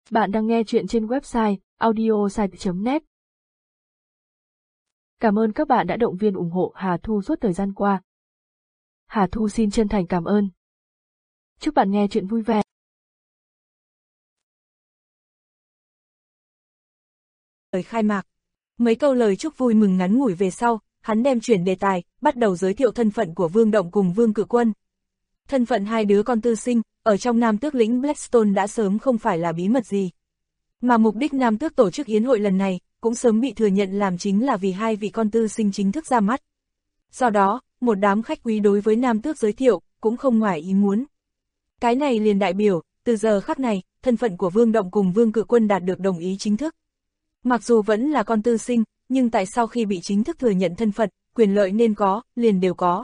Bạn đang nghe chuyện trên website audiosite.net. Cảm ơn các bạn đã động viên ủng hộ Hà Thu suốt thời gian qua. Hà Thu xin chân thành cảm ơn. Chúc bạn nghe chuyện vui vẻ. Lời khai mạc. Mấy câu lời chúc vui mừng ngắn ngủi về sau, hắn đem chuyển đề tài, bắt đầu giới thiệu thân phận của Vương Động cùng Vương Cự Quân. Thân phận hai đứa con tư sinh, ở trong Nam Tước lĩnh Blackstone đã sớm không phải là bí mật gì. Mà mục đích Nam Tước tổ chức yến hội lần này, cũng sớm bị thừa nhận làm chính là vì hai vị con tư sinh chính thức ra mắt. Do đó, một đám khách quý đối với Nam Tước giới thiệu, cũng không ngoài ý muốn. Cái này liền đại biểu, từ giờ khắc này, thân phận của Vương Động cùng Vương Cự Quân đạt được đồng ý chính thức. Mặc dù vẫn là con tư sinh, nhưng tại sau khi bị chính thức thừa nhận thân phận, quyền lợi nên có, liền đều có.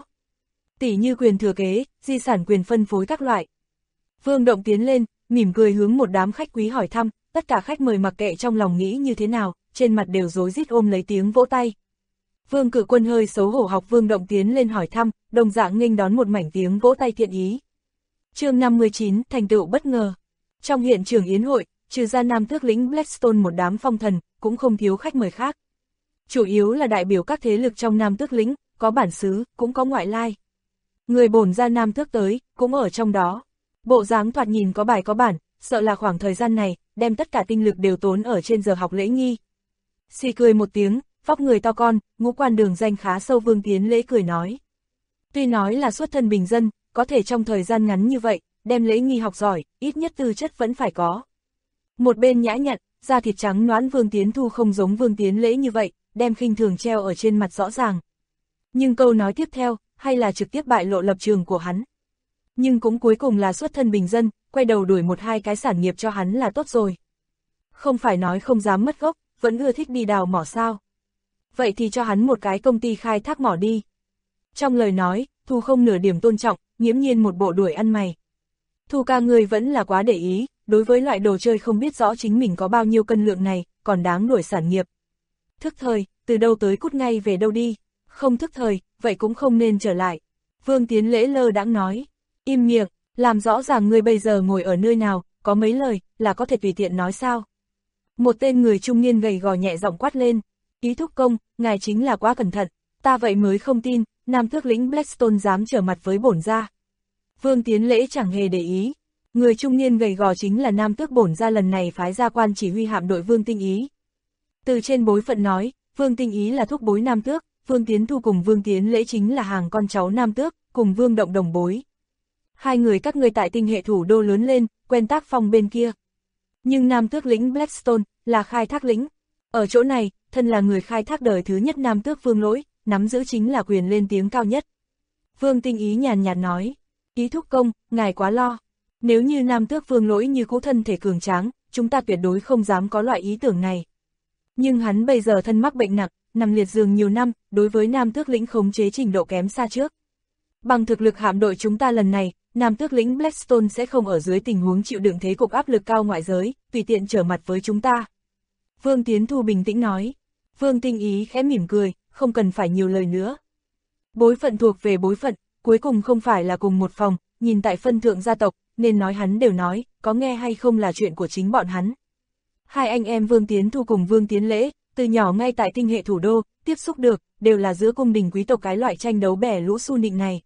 Tỷ như quyền thừa kế, di sản quyền phân phối các loại. Vương Động tiến lên, mỉm cười hướng một đám khách quý hỏi thăm, tất cả khách mời mặc kệ trong lòng nghĩ như thế nào, trên mặt đều rối rít ôm lấy tiếng vỗ tay. Vương Cự Quân hơi xấu hổ học Vương Động tiến lên hỏi thăm, đồng dạng nghênh đón một mảnh tiếng vỗ tay thiện ý. Chương 59, thành tựu bất ngờ. Trong hiện trường yến hội, trừ ra Nam Tước lĩnh Blackstone một đám phong thần, cũng không thiếu khách mời khác. Chủ yếu là đại biểu các thế lực trong Nam Tước lĩnh, có bản xứ, cũng có ngoại lai. Người bổn ra Nam Tước tới, cũng ở trong đó. Bộ dáng thoạt nhìn có bài có bản, sợ là khoảng thời gian này, đem tất cả tinh lực đều tốn ở trên giờ học lễ nghi. Xì cười một tiếng, vóc người to con, ngũ quan đường danh khá sâu Vương Tiến Lễ cười nói. Tuy nói là xuất thân bình dân, có thể trong thời gian ngắn như vậy, đem lễ nghi học giỏi, ít nhất tư chất vẫn phải có. Một bên nhã nhặn, da thịt trắng nõn Vương Tiến Thu không giống Vương Tiến Lễ như vậy, đem khinh thường treo ở trên mặt rõ ràng. Nhưng câu nói tiếp theo, hay là trực tiếp bại lộ lập trường của hắn. Nhưng cũng cuối cùng là xuất thân bình dân, quay đầu đuổi một hai cái sản nghiệp cho hắn là tốt rồi. Không phải nói không dám mất gốc, vẫn ưa thích đi đào mỏ sao. Vậy thì cho hắn một cái công ty khai thác mỏ đi. Trong lời nói, Thu không nửa điểm tôn trọng, nghiễm nhiên một bộ đuổi ăn mày. Thu ca người vẫn là quá để ý, đối với loại đồ chơi không biết rõ chính mình có bao nhiêu cân lượng này, còn đáng đuổi sản nghiệp. Thức thời, từ đâu tới cút ngay về đâu đi, không thức thời, vậy cũng không nên trở lại. Vương Tiến Lễ lơ đãng nói, im miệng, làm rõ ràng ngươi bây giờ ngồi ở nơi nào, có mấy lời, là có thể tùy tiện nói sao. Một tên người trung niên gầy gò nhẹ giọng quát lên, Ý thúc công, ngài chính là quá cẩn thận, ta vậy mới không tin, Nam Tước lĩnh Blackstone dám trở mặt với bổn gia. Vương Tiến Lễ chẳng hề để ý, người trung niên gầy gò chính là Nam Tước bổn gia lần này phái ra quan chỉ huy hạm đội Vương Tinh Ý. Từ trên bối phận nói, Vương Tinh Ý là thúc bối Nam Tước, Vương Tiến Thu cùng Vương Tiến Lễ chính là hàng con cháu Nam Tước, cùng Vương Động đồng bối. Hai người các ngươi tại tinh hệ thủ đô lớn lên, quen tác phong bên kia. Nhưng Nam Tước lĩnh Blackstone là khai thác lĩnh. Ở chỗ này, thân là người khai thác đời thứ nhất Nam Tước Vương Lỗi, nắm giữ chính là quyền lên tiếng cao nhất. Vương Tinh Ý nhàn nhạt nói, Ý thúc công, ngài quá lo. Nếu như Nam Tước Vương Lỗi như cũ thân thể cường tráng, chúng ta tuyệt đối không dám có loại ý tưởng này. Nhưng hắn bây giờ thân mắc bệnh nặng, nằm liệt giường nhiều năm, đối với Nam Tước lĩnh khống chế trình độ kém xa trước. Bằng thực lực hạm đội chúng ta lần này, Nam Tước lĩnh Blackstone sẽ không ở dưới tình huống chịu đựng thế cục áp lực cao ngoại giới, tùy tiện trở mặt với chúng ta. Vương Tiến Thu bình tĩnh nói. Vương Tinh Ý khẽ mỉm cười, không cần phải nhiều lời nữa. Bối phận thuộc về bối phận, cuối cùng không phải là cùng một phòng, nhìn tại phân thượng gia tộc, nên nói hắn đều nói, có nghe hay không là chuyện của chính bọn hắn. Hai anh em Vương Tiến Thu cùng Vương Tiến Lễ, từ nhỏ ngay tại tinh hệ thủ đô, tiếp xúc được, đều là giữa cung đình quý tộc cái loại tranh đấu bẻ lũ xu nịnh này.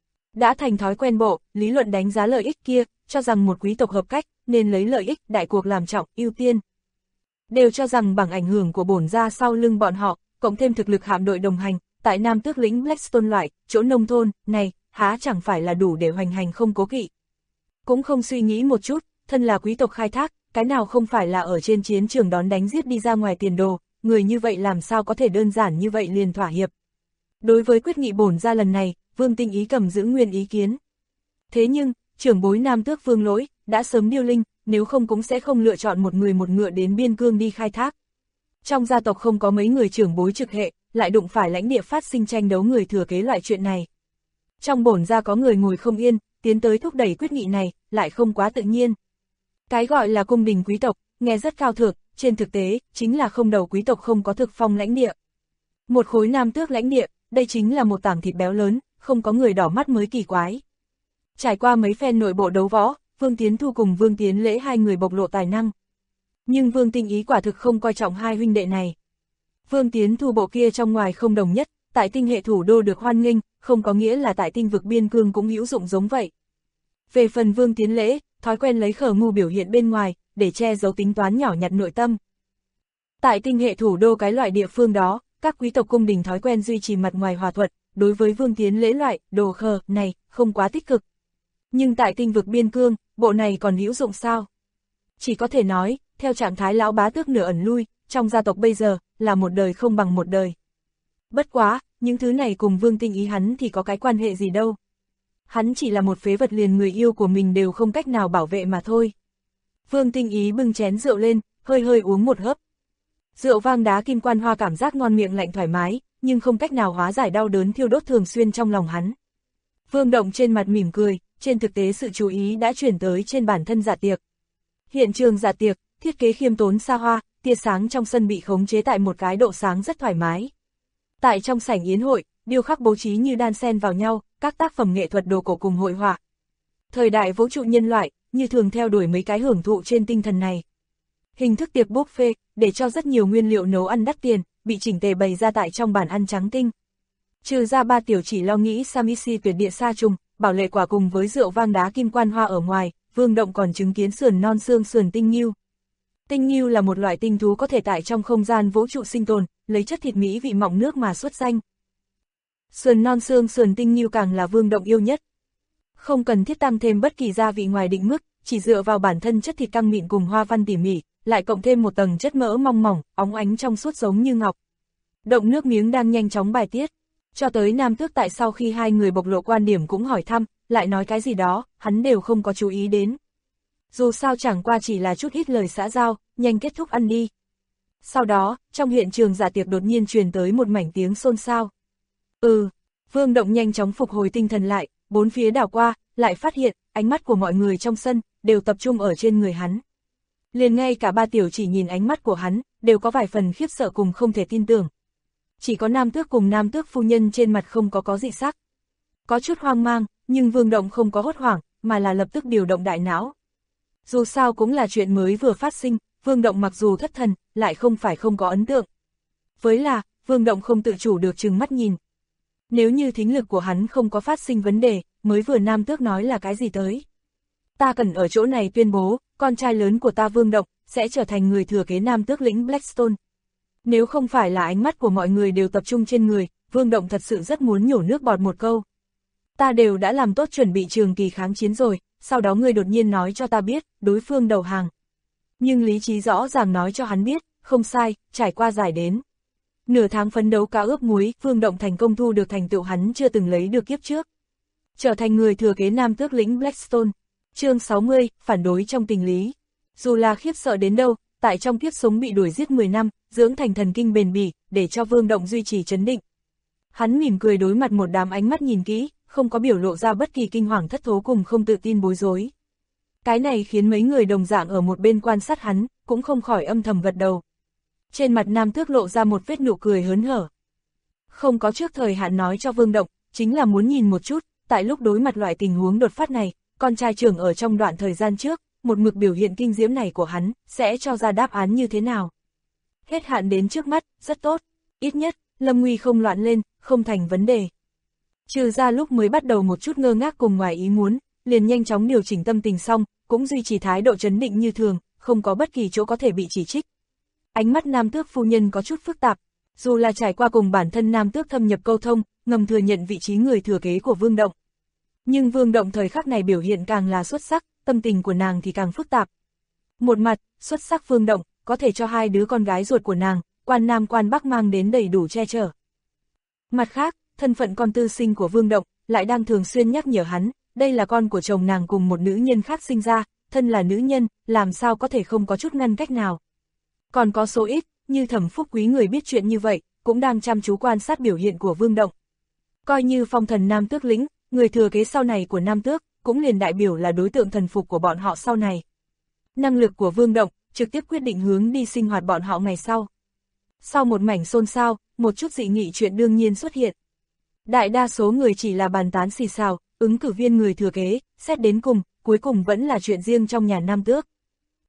Đã thành thói quen bộ, lý luận đánh giá lợi ích kia, cho rằng một quý tộc hợp cách, nên lấy lợi ích đại cuộc làm trọng, ưu tiên. Đều cho rằng bằng ảnh hưởng của bổn gia sau lưng bọn họ, cộng thêm thực lực hạm đội đồng hành, tại Nam Tước lĩnh Blackstone loại, chỗ nông thôn, này, há chẳng phải là đủ để hoành hành không cố kỵ. Cũng không suy nghĩ một chút, thân là quý tộc khai thác, cái nào không phải là ở trên chiến trường đón đánh giết đi ra ngoài tiền đồ, người như vậy làm sao có thể đơn giản như vậy liền thỏa hiệp. Đối với quyết nghị bổn gia lần này, Vương Tinh Ý cầm giữ nguyên ý kiến. Thế nhưng, trưởng bối Nam Tước Vương Lỗi, đã sớm điêu linh, nếu không cũng sẽ không lựa chọn một người một ngựa đến biên cương đi khai thác. Trong gia tộc không có mấy người trưởng bối trực hệ, lại đụng phải lãnh địa phát sinh tranh đấu người thừa kế loại chuyện này. Trong bổn gia có người ngồi không yên, tiến tới thúc đẩy quyết nghị này, lại không quá tự nhiên. Cái gọi là cung đình quý tộc, nghe rất cao thượng, trên thực tế, chính là không đầu quý tộc không có thực phong lãnh địa. Một khối Nam Tước lãnh địa, đây chính là một tảng thịt béo lớn, không có người đỏ mắt mới kỳ quái. Trải qua mấy phen nội bộ đấu võ, Vương Tiến Thu cùng Vương Tiến Lễ hai người bộc lộ tài năng. Nhưng Vương Tinh Ý quả thực không coi trọng hai huynh đệ này. Vương Tiến Thu bộ kia trong ngoài không đồng nhất, tại tinh hệ thủ đô được hoan nghênh, không có nghĩa là tại tinh vực biên cương cũng hữu dụng giống vậy. Về phần Vương Tiến Lễ, thói quen lấy khờ ngu biểu hiện bên ngoài, để che giấu tính toán nhỏ nhặt nội tâm. Tại tinh hệ thủ đô cái loại địa phương đó, các quý tộc cung đình thói quen duy trì mặt ngoài hòa thuận, đối với Vương Tiến Lễ loại đồ khờ này không quá tích cực. Nhưng tại tinh vực biên cương, bộ này còn hữu dụng sao? Chỉ có thể nói, theo trạng thái lão bá tước nửa ẩn lui, trong gia tộc bây giờ, là một đời không bằng một đời. Bất quá, những thứ này cùng Vương Tinh Ý hắn thì có cái quan hệ gì đâu. Hắn chỉ là một phế vật liền người yêu của mình đều không cách nào bảo vệ mà thôi. Vương Tinh Ý bưng chén rượu lên, hơi hơi uống một hớp. Rượu vang đá kim quan hoa cảm giác ngon miệng lạnh thoải mái, nhưng không cách nào hóa giải đau đớn thiêu đốt thường xuyên trong lòng hắn. Vương Động trên mặt mỉm cười, trên thực tế sự chú ý đã chuyển tới trên bản thân dạ tiệc. Hiện trường dạ tiệc, thiết kế khiêm tốn xa hoa, tia sáng trong sân bị khống chế tại một cái độ sáng rất thoải mái. Tại trong sảnh yến hội, điêu khắc bố trí như đan xen vào nhau, các tác phẩm nghệ thuật đồ cổ cùng hội họa. Thời đại vũ trụ nhân loại, như thường theo đuổi mấy cái hưởng thụ trên tinh thần này. Hình thức tiệc buffet, để cho rất nhiều nguyên liệu nấu ăn đắt tiền, bị chỉnh tề bày ra tại trong bàn ăn trắng tinh. Trừ ra ba tiểu chỉ lo nghĩ Samisi tuyệt địa sa trùng, bảo lệ quả cùng với rượu vang đá kim quan hoa ở ngoài, Vương Động còn chứng kiến sườn non xương sườn tinh nghêu. Tinh nghêu là một loại tinh thú có thể tại trong không gian vũ trụ sinh tồn, lấy chất thịt mỹ vị mọng nước mà xuất danh. Sườn non xương sườn tinh nghêu càng là Vương Động yêu nhất. Không cần thiết tăng thêm bất kỳ gia vị ngoài định mức, chỉ dựa vào bản thân chất thịt căng mịn cùng hoa văn tỉ mỉ, lại cộng thêm một tầng chất mỡ mong mỏng, óng ánh trong suốt giống như ngọc. Động nước miếng đang nhanh chóng bài tiết. Cho tới Nam Tước tại sau khi hai người bộc lộ quan điểm cũng hỏi thăm, lại nói cái gì đó, hắn đều không có chú ý đến. Dù sao chẳng qua chỉ là chút ít lời xã giao, nhanh kết thúc ăn đi. Sau đó, trong hiện trường dạ tiệc đột nhiên truyền tới một mảnh tiếng xôn xao. Vương Động nhanh chóng phục hồi tinh thần lại, bốn phía đảo qua, lại phát hiện, ánh mắt của mọi người trong sân, đều tập trung ở trên người hắn. Liền ngay cả ba tiểu chỉ nhìn ánh mắt của hắn, đều có vài phần khiếp sợ cùng không thể tin tưởng. Chỉ có Nam Tước cùng Nam Tước phu nhân trên mặt không có dị sắc. Có chút hoang mang, nhưng Vương Động không có hốt hoảng, mà là lập tức điều động đại não. Dù sao cũng là chuyện mới vừa phát sinh, Vương Động mặc dù thất thần, lại không phải không có ấn tượng. Với là, Vương Động không tự chủ được trừng mắt nhìn. Nếu như thính lực của hắn không có phát sinh vấn đề, mới vừa Nam Tước nói là cái gì tới. Ta cần ở chỗ này tuyên bố, con trai lớn của ta Vương Động, sẽ trở thành người thừa kế Nam Tước lĩnh Blackstone. Nếu không phải là ánh mắt của mọi người đều tập trung trên người, Vương Động thật sự rất muốn nhổ nước bọt một câu. Ta đều đã làm tốt chuẩn bị trường kỳ kháng chiến rồi, sau đó ngươi đột nhiên nói cho ta biết, đối phương đầu hàng. Nhưng lý trí rõ ràng nói cho hắn biết, không sai, trải qua giải đến. Nửa tháng phấn đấu cao ướp muối, Vương Động thành công thu được thành tựu hắn chưa từng lấy được kiếp trước. Trở thành người thừa kế Nam Tước lĩnh Blackstone. Chương 60, phản đối trong tình lý. Dù là khiếp sợ đến đâu, tại trong kiếp sống bị đuổi giết 10 năm, dưỡng thành thần kinh bền bỉ, để cho Vương Động duy trì trấn định. Hắn mỉm cười đối mặt một đám ánh mắt nhìn kỹ, không có biểu lộ ra bất kỳ kinh hoàng thất thố cùng không tự tin bối rối. Cái này khiến mấy người đồng dạng ở một bên quan sát hắn, cũng không khỏi âm thầm gật đầu. Trên mặt Nam Tước lộ ra một vết nụ cười hớn hở. Không có trước thời hạn nói cho Vương Động, chính là muốn nhìn một chút, tại lúc đối mặt loại tình huống đột phát này, con trai trưởng ở trong đoạn thời gian trước, một mực biểu hiện kinh diễm này của hắn, sẽ cho ra đáp án như thế nào. Hết hạn đến trước mắt, rất tốt, ít nhất, lâm nguy không loạn lên, không thành vấn đề. Trừ ra lúc mới bắt đầu một chút ngơ ngác cùng ngoài ý muốn, liền nhanh chóng điều chỉnh tâm tình xong, cũng duy trì thái độ trấn định như thường, không có bất kỳ chỗ có thể bị chỉ trích. Ánh mắt Nam Tước phu nhân có chút phức tạp, dù là trải qua cùng bản thân Nam Tước thâm nhập câu thông, ngầm thừa nhận vị trí người thừa kế của Vương Động. Nhưng Vương Động thời khắc này biểu hiện càng là xuất sắc, tâm tình của nàng thì càng phức tạp. Một mặt, xuất sắc Vương Động, có thể cho hai đứa con gái ruột của nàng, quan Nam quan Bắc mang đến đầy đủ che chở. Mặt khác, thân phận con tư sinh của Vương Động, lại đang thường xuyên nhắc nhở hắn, đây là con của chồng nàng cùng một nữ nhân khác sinh ra, thân là nữ nhân, làm sao có thể không có chút ngăn cách nào. Còn có số ít, như Thẩm Phúc Quý người biết chuyện như vậy, cũng đang chăm chú quan sát biểu hiện của Vương Động. Coi như phong thần Nam Tước lĩnh, người thừa kế sau này của Nam Tước, cũng liền đại biểu là đối tượng thần phục của bọn họ sau này. Năng lực của Vương Động, trực tiếp quyết định hướng đi sinh hoạt bọn họ ngày sau. Sau một mảnh xôn xao, một chút dị nghị chuyện đương nhiên xuất hiện. Đại đa số người chỉ là bàn tán xì xào, ứng cử viên người thừa kế, xét đến cùng, cuối cùng vẫn là chuyện riêng trong nhà Nam Tước.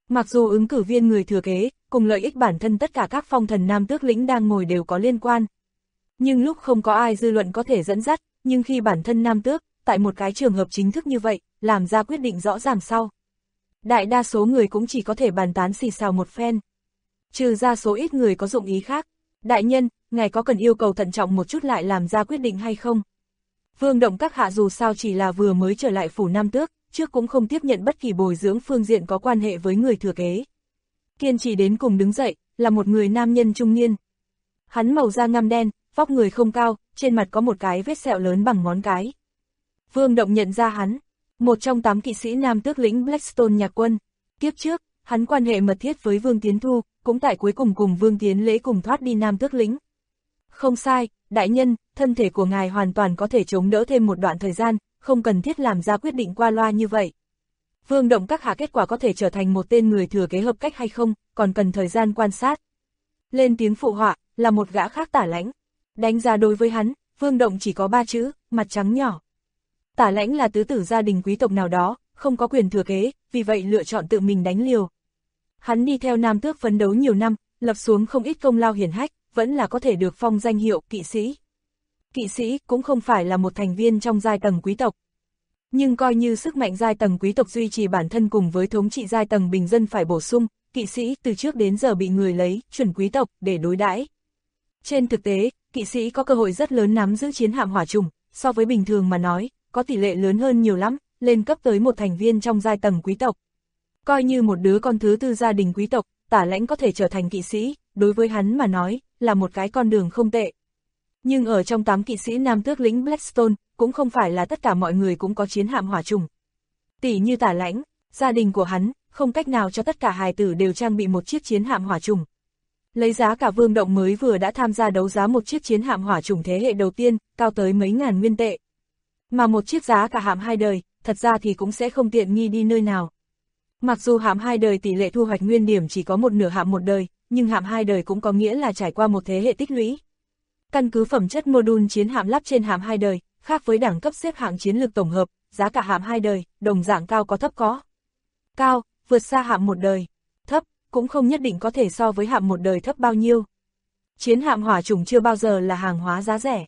Mặc dù ứng cử viên người thừa kế, cùng lợi ích bản thân tất cả các phong thần nam tước lĩnh đang ngồi đều có liên quan. Nhưng lúc không có ai dư luận có thể dẫn dắt, nhưng khi bản thân nam tước, tại một cái trường hợp chính thức như vậy, làm ra quyết định rõ ràng sau. Đại đa số người cũng chỉ có thể bàn tán xì xào một phen. Trừ ra số ít người có dụng ý khác. Đại nhân, ngài có cần yêu cầu thận trọng một chút lại làm ra quyết định hay không? Vương Động các hạ dù sao chỉ là vừa mới trở lại phủ nam tước, trước cũng không tiếp nhận bất kỳ bồi dưỡng phương diện có quan hệ với người thừa kế. Kiên trì đến cùng đứng dậy, là một người nam nhân trung niên. Hắn màu da ngăm đen, vóc người không cao, trên mặt có một cái vết sẹo lớn bằng ngón cái. Vương Động nhận ra hắn, một trong 8 kỵ sĩ nam tước lĩnh Blackstone Nhạc Quân. Kiếp trước, hắn quan hệ mật thiết với Vương Tiến Thu, cũng tại cuối cùng cùng Vương Tiến Lễ cùng thoát đi nam tước lĩnh. Không sai, đại nhân, thân thể của ngài hoàn toàn có thể chống đỡ thêm một đoạn thời gian, không cần thiết làm ra quyết định qua loa như vậy. Vương Động các hạ kết quả có thể trở thành một tên người thừa kế hợp cách hay không, còn cần thời gian quan sát. Lên tiếng phụ họa, là một gã khác Tả Lãnh. Đánh giá đối với hắn, Vương Động chỉ có 3 chữ, mặt trắng nhỏ. Tả Lãnh là tứ tử gia đình quý tộc nào đó, không có quyền thừa kế, vì vậy lựa chọn tự mình đánh liều. Hắn đi theo nam tước phấn đấu nhiều năm, lập xuống không ít công lao hiển hách, vẫn là có thể được phong danh hiệu kỵ sĩ. Kỵ sĩ cũng không phải là một thành viên trong giai tầng quý tộc. Nhưng coi như sức mạnh giai tầng quý tộc duy trì bản thân cùng với thống trị giai tầng bình dân phải bổ sung, kỵ sĩ từ trước đến giờ bị người lấy chuẩn quý tộc để đối đãi. Trên thực tế, kỵ sĩ có cơ hội rất lớn nắm giữ chiến hạm hỏa trùng, so với bình thường mà nói, có tỷ lệ lớn hơn nhiều lắm, lên cấp tới một thành viên trong giai tầng quý tộc. Coi như một đứa con thứ tư gia đình quý tộc, Tả Lãnh có thể trở thành kỵ sĩ, đối với hắn mà nói, là một cái con đường không tệ. Nhưng ở trong 8 kỵ sĩ nam tước lĩnh Blackstone, cũng không phải là tất cả mọi người cũng có chiến hạm hỏa trùng. Tỷ như Tả Lãnh, gia đình của hắn, không cách nào cho tất cả hài tử đều trang bị một chiếc chiến hạm hỏa trùng. Lấy giá cả Vương Động mới vừa đã tham gia đấu giá một chiếc chiến hạm hỏa trùng thế hệ đầu tiên, cao tới mấy ngàn nguyên tệ. Mà một chiếc giá cả hạm 2 đời, thật ra thì cũng sẽ không tiện nghi đi nơi nào. Mặc dù hạm 2 đời tỷ lệ thu hoạch nguyên điểm chỉ có một nửa hạm 1 đời, nhưng hạm 2 đời cũng có nghĩa là trải qua một thế hệ tích lũy. Căn cứ phẩm chất module chiến hạm lắp trên hạm 2 đời, khác với đẳng cấp xếp hạng chiến lược tổng hợp, giá cả hạm 2 đời, đồng dạng cao có thấp có. Cao, vượt xa hạm 1 đời. Thấp, cũng không nhất định có thể so với hạm 1 đời thấp bao nhiêu. Chiến hạm hỏa trùng chưa bao giờ là hàng hóa giá rẻ.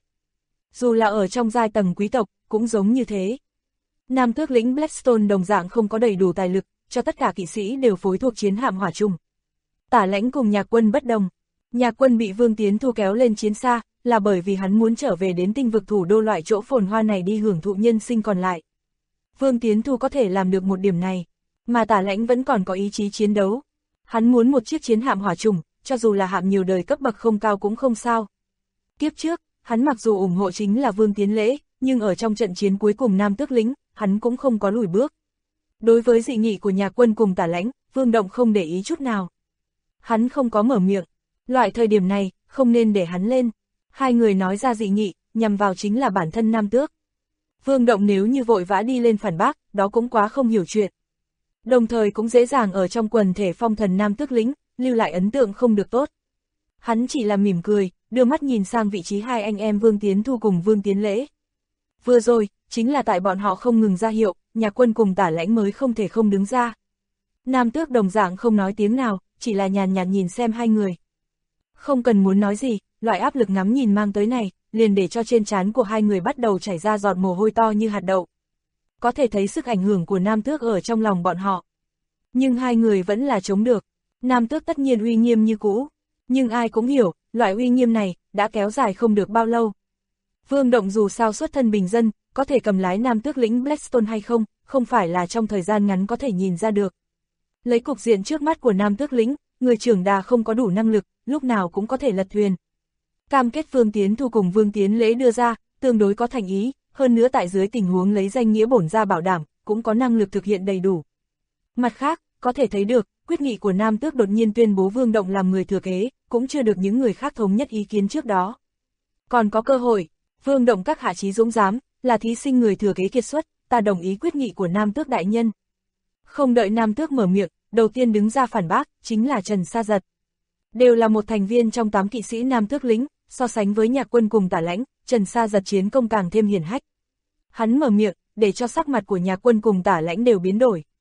Dù là ở trong giai tầng quý tộc, cũng giống như thế. Nam tước lĩnh Blackstone đồng dạng không có đầy đủ tài lực, cho tất cả kỵ sĩ đều phối thuộc chiến hạm hỏa trùng. Tả Lãnh cùng Nhạc Quân bất đồng. Nhạc Quân bị Vương Tiến Thu kéo lên chiến xa, là bởi vì hắn muốn trở về đến tinh vực thủ đô loại chỗ phồn hoa này đi hưởng thụ nhân sinh còn lại. Vương Tiến Thu có thể làm được một điểm này, mà Tả Lãnh vẫn còn có ý chí chiến đấu. Hắn muốn một chiếc chiến hạm hỏa trùng, cho dù là hạm nhiều đời cấp bậc không cao cũng không sao. Kiếp trước, hắn mặc dù ủng hộ chính là Vương Tiến Lễ, nhưng ở trong trận chiến cuối cùng Nam tước lĩnh, hắn cũng không có lùi bước. Đối với dị nghị của Nhạc Quân cùng Tả Lãnh, Vương Động không để ý chút nào. Hắn không có mở miệng, loại thời điểm này, không nên để hắn lên. Hai người nói ra dị nghị, nhằm vào chính là bản thân Nam tước. Vương Động nếu như vội vã đi lên phản bác, đó cũng quá không hiểu chuyện. Đồng thời cũng dễ dàng ở trong quần thể phong thần Nam tước lĩnh, lưu lại ấn tượng không được tốt. Hắn chỉ là mỉm cười, đưa mắt nhìn sang vị trí hai anh em Vương Tiến Thu cùng Vương Tiến Lễ. Vừa rồi, chính là tại bọn họ không ngừng ra hiệu, Nhạc Quân cùng Tả Lãnh mới không thể không đứng ra. Nam tước đồng dạng không nói tiếng nào, chỉ là nhàn nhạt nhìn xem hai người. Không cần muốn nói gì, loại áp lực ngắm nhìn mang tới này, liền để cho trên trán của hai người bắt đầu chảy ra giọt mồ hôi to như hạt đậu. Có thể thấy sức ảnh hưởng của Nam tước ở trong lòng bọn họ. Nhưng hai người vẫn là chống được. Nam tước tất nhiên uy nghiêm như cũ. Nhưng ai cũng hiểu, loại uy nghiêm này, đã kéo dài không được bao lâu. Vương Động dù sao xuất thân bình dân, có thể cầm lái Nam tước lĩnh Blackstone hay không, không phải là trong thời gian ngắn có thể nhìn ra được. Lấy cục diện trước mắt của Nam tước lĩnh, người trưởng đà không có đủ năng lực, lúc nào cũng có thể lật thuyền. Cam kết Vương Tiến Thu cùng Vương Tiến Lễ đưa ra, tương đối có thành ý, hơn nữa tại dưới tình huống lấy danh nghĩa bổn ra bảo đảm, cũng có năng lực thực hiện đầy đủ. Mặt khác, có thể thấy được, quyết nghị của Nam tước đột nhiên tuyên bố Vương Động làm người thừa kế, cũng chưa được những người khác thống nhất ý kiến trước đó. Còn có cơ hội, Vương Động các hạ chí dũng dám, là thí sinh người thừa kế kiệt xuất, ta đồng ý quyết nghị của Nam tước đại nhân. Không đợi Nam tước mở miệng, đầu tiên đứng ra phản bác, chính là Trần Sa Giật. Đều là một thành viên trong 8 kỵ sĩ Nam tước lĩnh, so sánh với Nhạc Quân cùng Tả Lãnh, Trần Sa Giật chiến công càng thêm hiển hách. Hắn mở miệng, để cho sắc mặt của Nhạc Quân cùng Tả Lãnh đều biến đổi.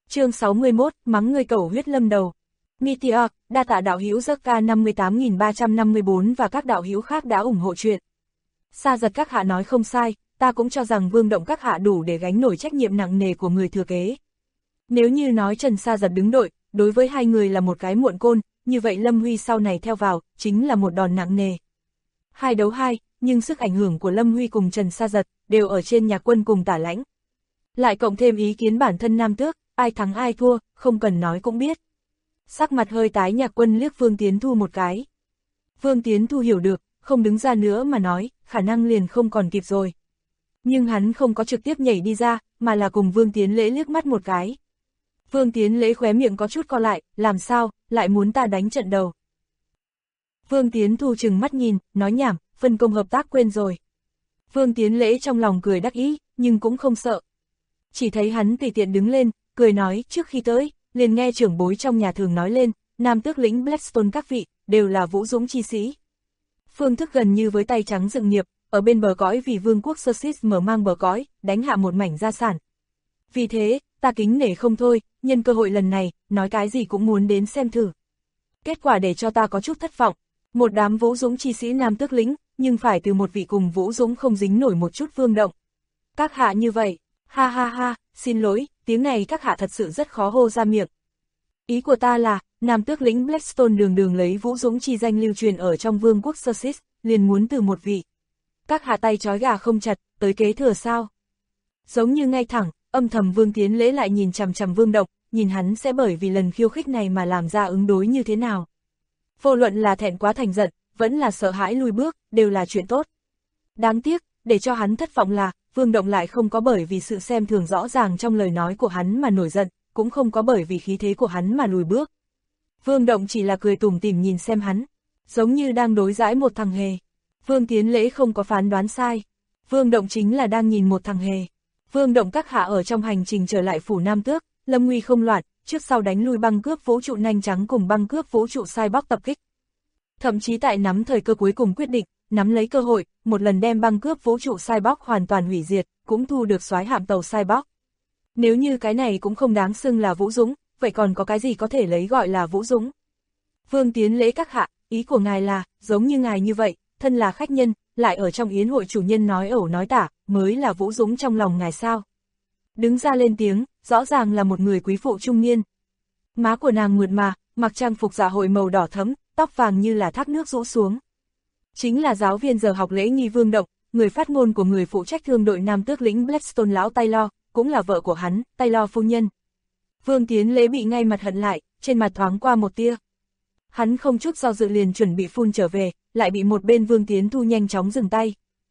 Chương 61, mắng người cẩu huyết lâm đầu. Meteor, đa tạ đạo hữu Zerka 58354 và các đạo hữu khác đã ủng hộ chuyện. Sa Giật các hạ nói không sai, ta cũng cho rằng Vương Động các hạ đủ để gánh nổi trách nhiệm nặng nề của người thừa kế. Nếu như nói Trần Sa Giật đứng đội, đối với hai người là một cái muộn côn, như vậy Lâm Huy sau này theo vào, chính là một đòn nặng nề. 2 đấu 2, nhưng sức ảnh hưởng của Lâm Huy cùng Trần Sa Giật đều ở trên Nhạc Quân cùng Tả Lãnh. Lại cộng thêm ý kiến bản thân Nam Tước, ai thắng ai thua, không cần nói cũng biết. Sắc mặt hơi tái Nhạc Quân liếc Vương Tiến Thu một cái. Vương Tiến Thu hiểu được, không đứng ra nữa mà nói, khả năng liền không còn kịp rồi. Nhưng hắn không có trực tiếp nhảy đi ra, mà là cùng Vương Tiến Lễ liếc mắt một cái. Vương Tiến Lễ khóe miệng có chút co lại, làm sao, lại muốn ta đánh trận đầu. Vương Tiến Thu chừng mắt nhìn, nói nhảm, phân công hợp tác quên rồi. Vương Tiến Lễ trong lòng cười đắc ý, nhưng cũng không sợ. Chỉ thấy hắn tùy tiện đứng lên, cười nói trước khi tới, liền nghe trưởng bối trong nhà thường nói lên, Nam Tước lĩnh Blackstone các vị, đều là vũ dũng chi sĩ. Phương thức gần như với tay trắng dựng nghiệp, ở bên bờ cõi vì vương quốc Sussex mở mang bờ cõi, đánh hạ một mảnh gia sản. Vì thế, ta kính nể không thôi, nhân cơ hội lần này, nói cái gì cũng muốn đến xem thử. Kết quả để cho ta có chút thất vọng, một đám vũ dũng chi sĩ Nam Tước lĩnh, nhưng phải từ một vị cùng vũ dũng không dính nổi một chút Vương Động. Các hạ như vậy, ha ha ha, xin lỗi, tiếng này các hạ thật sự rất khó hô ra miệng. Ý của ta là, Nam Tước lĩnh Blackstone đường đường lấy vũ dũng chi danh lưu truyền ở trong vương quốc Sussex, liền muốn từ một vị. Các hạ tay trói gà không chặt, tới kế thừa sao? Giống như ngay thẳng, âm thầm Vương Tiến Lễ lại nhìn chằm chằm Vương Động, nhìn hắn sẽ bởi vì lần khiêu khích này mà làm ra ứng đối như thế nào. Vô luận là thẹn quá thành giận, vẫn là sợ hãi lùi bước, đều là chuyện tốt. Đáng tiếc, để cho hắn thất vọng là, Vương Động lại không có bởi vì sự xem thường rõ ràng trong lời nói của hắn mà nổi giận, cũng không có bởi vì khí thế của hắn mà lùi bước. Vương Động chỉ là cười tủm tỉm nhìn xem hắn, giống như đang đối đãi một thằng hề. Vương Tiến Lễ không có phán đoán sai. Vương Động chính là đang nhìn một thằng hề. Vương Động các hạ ở trong hành trình trở lại phủ Nam Tước, lâm nguy không loạn, trước sau đánh lui băng cướp vũ trụ nanh trắng cùng băng cướp vũ trụ Cyborg tập kích. Thậm chí tại nắm thời cơ cuối cùng quyết định, nắm lấy cơ hội, một lần đem băng cướp vũ trụ Cyborg hoàn toàn hủy diệt, cũng thu được soái hạm tàu Cyborg. Nếu như cái này cũng không đáng xưng là vũ dũng, vậy còn có cái gì có thể lấy gọi là vũ dũng? Vương Tiến Lễ các hạ, ý của ngài là, giống như ngài như vậy, thân là khách nhân, lại ở trong yến hội chủ nhân nói ẩu nói tả, mới là vũ dũng trong lòng ngài sao? Đứng ra lên tiếng, rõ ràng là một người quý phụ trung niên. Má của nàng mượt mà, mặc trang phục dạ hội màu đỏ thẫm, tóc vàng như là thác nước rũ xuống. Chính là giáo viên giờ học lễ nghi Vương Động, người phát ngôn của người phụ trách thương đội Nam Tước lĩnh Blackstone lão Taylor, cũng là vợ của hắn, Taylor phu nhân. Vương Tiến Lễ bị ngay mặt hận lại, trên mặt thoáng qua một tia. Hắn không chút do dự liền chuẩn bị phun trở về, lại bị một bên Vương Tiến Thu nhanh chóng dừng tay.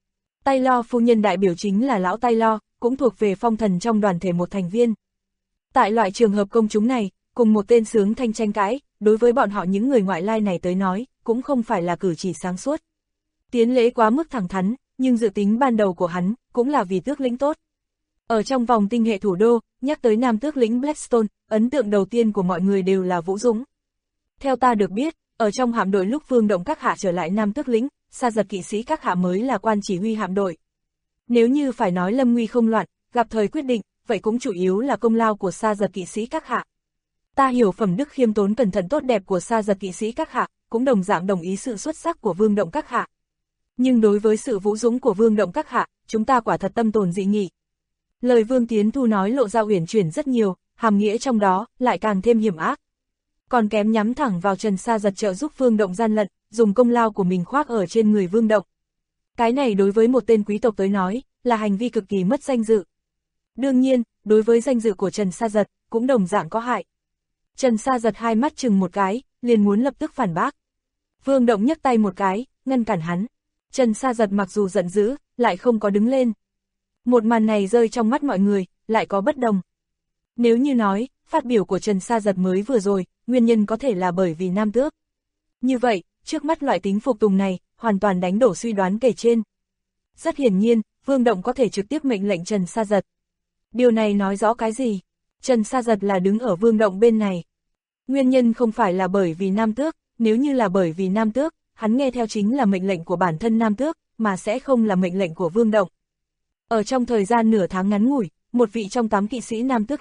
Taylor phu nhân đại biểu chính là lão Taylor, cũng thuộc về phong thần trong đoàn thể một thành viên. Tại loại trường hợp công chúng này, cùng một tên sướng thanh tranh cãi, đối với bọn họ những người ngoại lai này tới nói, cũng không phải là cử chỉ sáng suốt. Tiến Lễ quá mức thẳng thắn, nhưng dự tính ban đầu của hắn, cũng là vì tước lĩnh tốt. Ở trong vòng tinh hệ thủ đô, nhắc tới Nam Tước lĩnh Blackstone, ấn tượng đầu tiên của mọi người đều là vũ dũng. Theo ta được biết, ở trong hạm đội lúc Vương Động các hạ trở lại Nam Tước lĩnh, Sa Giật kỵ sĩ các hạ mới là quan chỉ huy hạm đội. Nếu như phải nói lâm nguy không loạn, gặp thời quyết định, vậy cũng chủ yếu là công lao của Sa Giật kỵ sĩ các hạ. Ta hiểu phẩm đức khiêm tốn cẩn thận tốt đẹp của Sa Giật kỵ sĩ các hạ, cũng đồng dạng đồng ý sự xuất sắc của Vương Động các hạ. Nhưng đối với sự vũ dũng của Vương Động các hạ, chúng ta quả thật tâm tồn dị nghị. Lời Vương Tiến Thu nói lộ ra uyển chuyển rất nhiều, hàm nghĩa trong đó lại càng thêm hiểm ác. Còn kém nhắm thẳng vào Trần Sa Giật trợ giúp Vương Động gian lận, dùng công lao của mình khoác ở trên người Vương Động. Cái này đối với một tên quý tộc tới nói, là hành vi cực kỳ mất danh dự. Đương nhiên, đối với danh dự của Trần Sa Giật, cũng đồng dạng có hại. Trần Sa Giật hai mắt chừng một cái, liền muốn lập tức phản bác. Vương Động nhấc tay một cái, ngăn cản hắn. Trần Sa Giật mặc dù giận dữ, lại không có đứng lên. Một màn này rơi trong mắt mọi người, lại có bất đồng. Nếu như nói, phát biểu của Trần Sa Giật mới vừa rồi, nguyên nhân có thể là bởi vì Nam Tước. Như vậy, trước mắt loại tính phục tùng này, hoàn toàn đánh đổ suy đoán kể trên. Rất hiển nhiên, Vương Động có thể trực tiếp mệnh lệnh Trần Sa Giật. Điều này nói rõ cái gì? Trần Sa Giật là đứng ở Vương Động bên này. Nguyên nhân không phải là bởi vì Nam Tước, nếu như là bởi vì Nam Tước, hắn nghe theo chính là mệnh lệnh của bản thân Nam Tước, mà sẽ không là mệnh lệnh của Vương Động. Ở trong thời gian nửa tháng ngắn ngủi, một vị trong 8 kỵ sĩ Nam Tước lĩnh,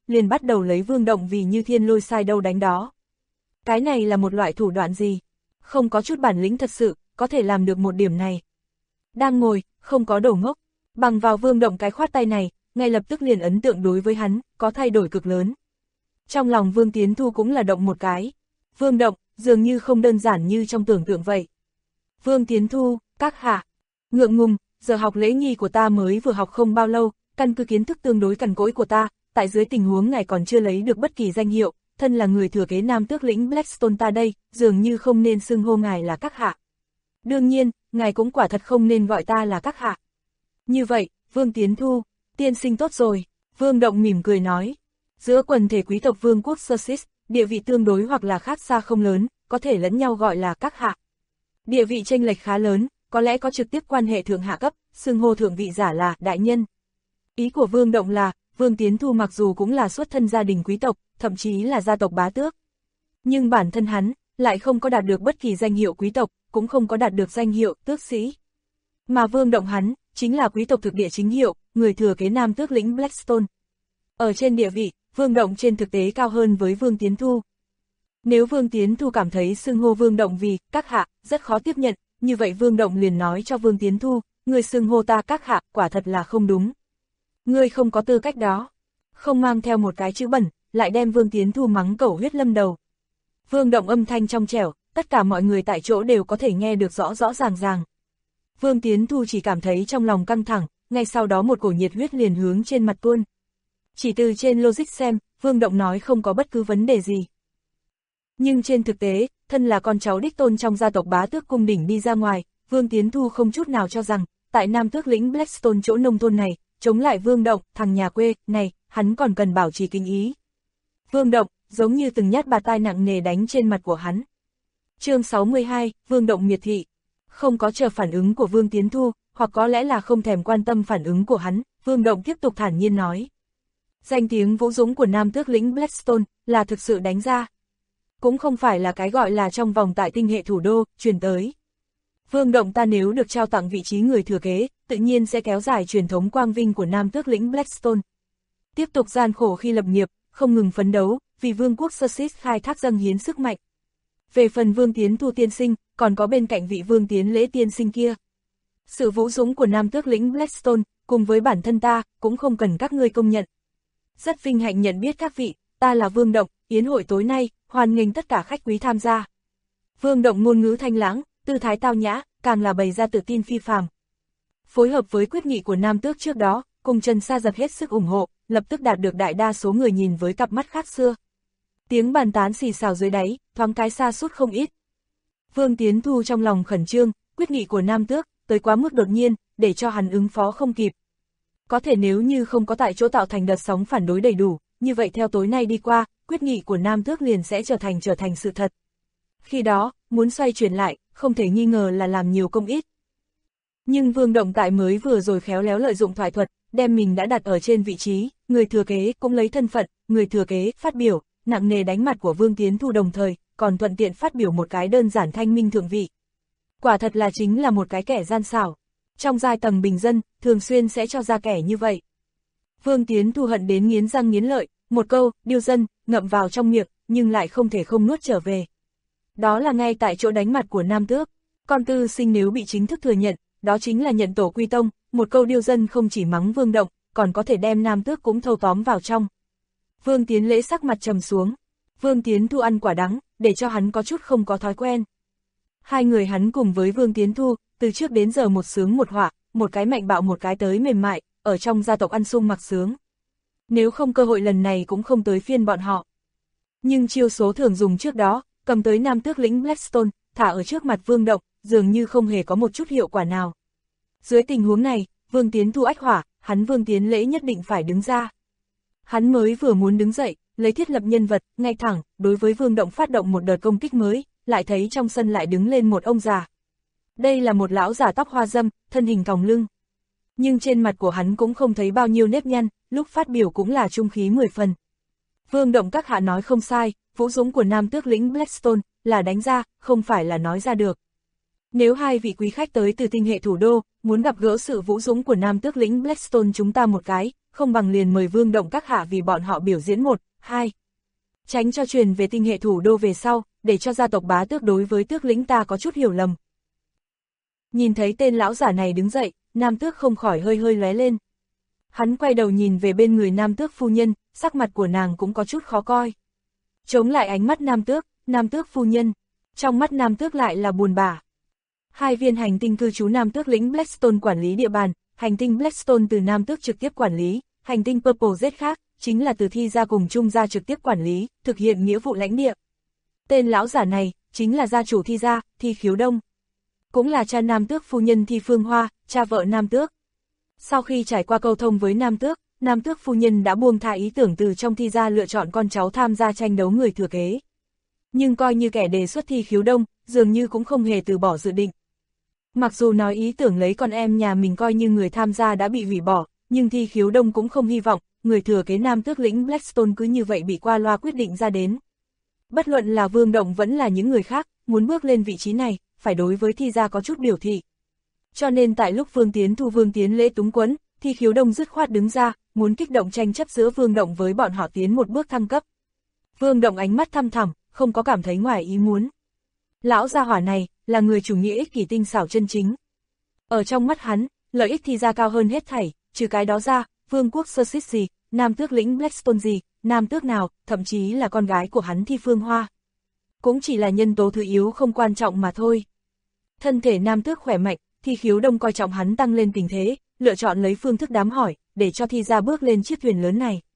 liền bắt đầu lấy Vương Động vì như thiên lôi sai đâu đánh đó. Cái này là một loại thủ đoạn gì? Không có chút bản lĩnh thật sự, có thể làm được một điểm này. Đang ngồi, không có đồ ngốc, bằng vào Vương Động cái khoát tay này, ngay lập tức liền ấn tượng đối với hắn, có thay đổi cực lớn. Trong lòng Vương Tiến Thu cũng là động một cái. Vương Động, dường như không đơn giản như trong tưởng tượng vậy. Vương Tiến Thu, các hạ, ngượng ngùng, giờ học lễ nghi của ta mới vừa học không bao lâu, căn cứ kiến thức tương đối cằn cỗi của ta, tại dưới tình huống ngài còn chưa lấy được bất kỳ danh hiệu, thân là người thừa kế nam tước lĩnh Blackstone ta đây, dường như không nên xưng hô ngài là các hạ. Đương nhiên, ngài cũng quả thật không nên gọi ta là các hạ. Như vậy, Vương Tiến Thu, tiên sinh tốt rồi, Vương Động mỉm cười nói. Giữa quần thể quý tộc vương quốc Sussex, địa vị tương đối hoặc là khác xa không lớn, có thể lẫn nhau gọi là các hạ. Địa vị chênh lệch khá lớn, có lẽ có trực tiếp quan hệ thượng hạ cấp, xưng hô thượng vị giả là đại nhân. Ý của Vương Động là, Vương Tiến Thu mặc dù cũng là xuất thân gia đình quý tộc, thậm chí là gia tộc bá tước. Nhưng bản thân hắn, lại không có đạt được bất kỳ danh hiệu quý tộc, cũng không có đạt được danh hiệu tước sĩ. Mà Vương Động hắn, chính là quý tộc thực địa chính hiệu, người thừa kế nam tước lĩnh Blackstone. Ở trên địa vị, Vương Động trên thực tế cao hơn với Vương Tiến Thu. Nếu Vương Tiến Thu cảm thấy xưng hô Vương Động vì các hạ rất khó tiếp nhận, như vậy Vương Động liền nói cho Vương Tiến Thu, người xưng hô ta các hạ quả thật là không đúng. Ngươi không có tư cách đó. Không mang theo một cái chữ bẩn, lại đem Vương Tiến Thu mắng cẩu huyết lâm đầu. Vương Động âm thanh trong trẻo, tất cả mọi người tại chỗ đều có thể nghe được rõ rõ ràng ràng. Vương Tiến Thu chỉ cảm thấy trong lòng căng thẳng, ngay sau đó một cổ nhiệt huyết liền hướng trên mặt tuôn. Chỉ từ trên logic xem, Vương Động nói không có bất cứ vấn đề gì. Nhưng trên thực tế, thân là con cháu đích tôn trong gia tộc bá tước cung đỉnh đi ra ngoài, Vương Tiến Thu không chút nào cho rằng, tại nam tước lĩnh Blackstone chỗ nông thôn này, chống lại Vương Động, thằng nhà quê, này, hắn còn cần bảo trì kính ý. Vương Động, giống như từng nhát bạt tai nặng nề đánh trên mặt của hắn. Chương 62, Vương Động miệt thị. Không có chờ phản ứng của Vương Tiến Thu, hoặc có lẽ là không thèm quan tâm phản ứng của hắn, Vương Động tiếp tục thản nhiên nói. Danh tiếng vũ dũng của nam tước lĩnh Blackstone là thực sự đánh ra. Cũng không phải là cái gọi là trong vòng tại tinh hệ thủ đô, truyền tới. Vương Động ta nếu được trao tặng vị trí người thừa kế, tự nhiên sẽ kéo dài truyền thống quang vinh của nam tước lĩnh Blackstone. Tiếp tục gian khổ khi lập nghiệp, không ngừng phấn đấu, vì vương quốc Sussex khai thác dâng hiến sức mạnh. Về phần Vương Tiến Thu tiên sinh, còn có bên cạnh vị Vương Tiến Lễ tiên sinh kia. Sự vũ dũng của nam tước lĩnh Blackstone, cùng với bản thân ta, cũng không cần các ngươi công nhận. Rất vinh hạnh nhận biết các vị, ta là Vương Động, yến hội tối nay, hoan nghênh tất cả khách quý tham gia. Vương Động ngôn ngữ thanh lãng, tư thái tao nhã, càng là bày ra tự tin phi phàm. Phối hợp với quyết nghị của nam tước trước đó, cùng Trần Sa Giật hết sức ủng hộ, lập tức đạt được đại đa số người nhìn với cặp mắt khác xưa. Tiếng bàn tán xì xào dưới đáy, thoáng cái xa sút không ít. Vương Tiến Thu trong lòng khẩn trương, quyết nghị của nam tước, tới quá mức đột nhiên, để cho hắn ứng phó không kịp. Có thể nếu như không có tại chỗ tạo thành đợt sóng phản đối đầy đủ, như vậy theo tối nay đi qua, quyết nghị của nam tước liền sẽ trở thành sự thật. Khi đó, muốn xoay chuyển lại, không thể nghi ngờ là làm nhiều công ít. Nhưng Vương Động tại mới vừa rồi khéo léo lợi dụng thoại thuật, đem mình đã đặt ở trên vị trí, người thừa kế cũng lấy thân phận, người thừa kế, phát biểu, nặng nề đánh mặt của Vương Tiến Thu đồng thời, còn thuận tiện phát biểu một cái đơn giản thanh minh thượng vị. Quả thật là chính là một cái kẻ gian xảo. Trong giai tầng bình dân, thường xuyên sẽ cho ra kẻ như vậy. Vương Tiến Thu hận đến nghiến răng nghiến lợi, một câu, điêu dân, ngậm vào trong miệng, nhưng lại không thể không nuốt trở về. Đó là ngay tại chỗ đánh mặt của nam tước. Con tư sinh nếu bị chính thức thừa nhận, đó chính là nhận tổ quy tông, một câu điêu dân không chỉ mắng Vương Động, còn có thể đem nam tước cũng thâu tóm vào trong. Vương Tiến Lễ sắc mặt trầm xuống. Vương Tiến Thu ăn quả đắng, để cho hắn có chút không có thói quen. Hai người hắn cùng với Vương Tiến Thu, từ trước đến giờ một sướng một họa, một cái mạnh bạo một cái tới mềm mại, ở trong gia tộc ăn sung mặc sướng. Nếu không cơ hội lần này cũng không tới phiên bọn họ. Nhưng chiêu số thường dùng trước đó, cầm tới nam tước lĩnh Blackstone, thả ở trước mặt Vương Động, dường như không hề có một chút hiệu quả nào. Dưới tình huống này, Vương Tiến Thu ách hỏa, hắn Vương Tiến Lễ nhất định phải đứng ra. Hắn mới vừa muốn đứng dậy, lấy thiết lập nhân vật, ngay thẳng, đối với Vương Động phát động một đợt công kích mới, lại thấy trong sân lại đứng lên một ông già. Đây là một lão già tóc hoa râm, thân hình còng lưng. Nhưng trên mặt của hắn cũng không thấy bao nhiêu nếp nhăn, lúc phát biểu cũng là trung khí 10 phần. Vương Động các hạ nói không sai, vũ dũng của nam tước lĩnh Blackstone là đánh ra, không phải là nói ra được. Nếu hai vị quý khách tới từ tinh hệ thủ đô, muốn gặp gỡ sự vũ dũng của nam tước lĩnh Blackstone chúng ta một cái, không bằng liền mời Vương Động các hạ vì bọn họ biểu diễn 1, 2. Tránh cho truyền về tinh hệ thủ đô về sau, để cho gia tộc bá tước đối với tước lĩnh ta có chút hiểu lầm. Nhìn thấy tên lão giả này đứng dậy, nam tước không khỏi hơi hơi lóe lên. Hắn quay đầu nhìn về bên người nam tước phu nhân, sắc mặt của nàng cũng có chút khó coi. Chống lại ánh mắt nam tước phu nhân, trong mắt nam tước lại là buồn bã. Hai viên hành tinh cư trú nam tước lĩnh Blackstone quản lý địa bàn, hành tinh Blackstone từ nam tước trực tiếp quản lý, hành tinh Purple Z khác, chính là từ Thi gia cùng Trung gia trực tiếp quản lý, thực hiện nghĩa vụ lãnh địa. Tên lão giả này, chính là gia chủ Thi gia, Thi Khiếu Đông. Cũng là cha nam tước phu nhân Thi Phương Hoa, cha vợ nam tước. Sau khi trải qua câu thông với nam tước phu nhân đã buông tha ý tưởng từ trong Thi gia lựa chọn con cháu tham gia tranh đấu người thừa kế. Nhưng coi như kẻ đề xuất Thi Khiếu Đông, dường như cũng không hề từ bỏ dự định. Mặc dù nói ý tưởng lấy con em nhà mình coi như người tham gia đã bị hủy bỏ, nhưng Thi Khiếu Đông cũng không hy vọng, người thừa kế nam tước lĩnh Blackstone cứ như vậy bị qua loa quyết định ra đến. Bất luận là Vương Động vẫn là những người khác, muốn bước lên vị trí này, phải đối với Thi gia có chút biểu thị. Cho nên tại lúc Vương Tiến Lễ túng quẫn, Thi Khiếu Đông dứt khoát đứng ra, muốn kích động tranh chấp giữa Vương Động với bọn họ tiến một bước thăng cấp. Vương Động ánh mắt thăm thẳm, không có cảm thấy ngoài ý muốn. Lão gia hỏa này, là người chủ nghĩa ích kỷ tinh xảo chân chính. Ở trong mắt hắn, lợi ích Thi gia cao hơn hết thảy, trừ cái đó ra, Vương quốc Sussex gì, nam tước lĩnh Blackstone gì, nam tước nào, thậm chí là con gái của hắn Thi Phương Hoa. Cũng chỉ là nhân tố thứ yếu không quan trọng mà thôi. Thân thể nam tước khỏe mạnh, Thi Khiếu Đông coi trọng hắn tăng lên tình thế, lựa chọn lấy phương thức đám hỏi, để cho Thi gia bước lên chiếc thuyền lớn này.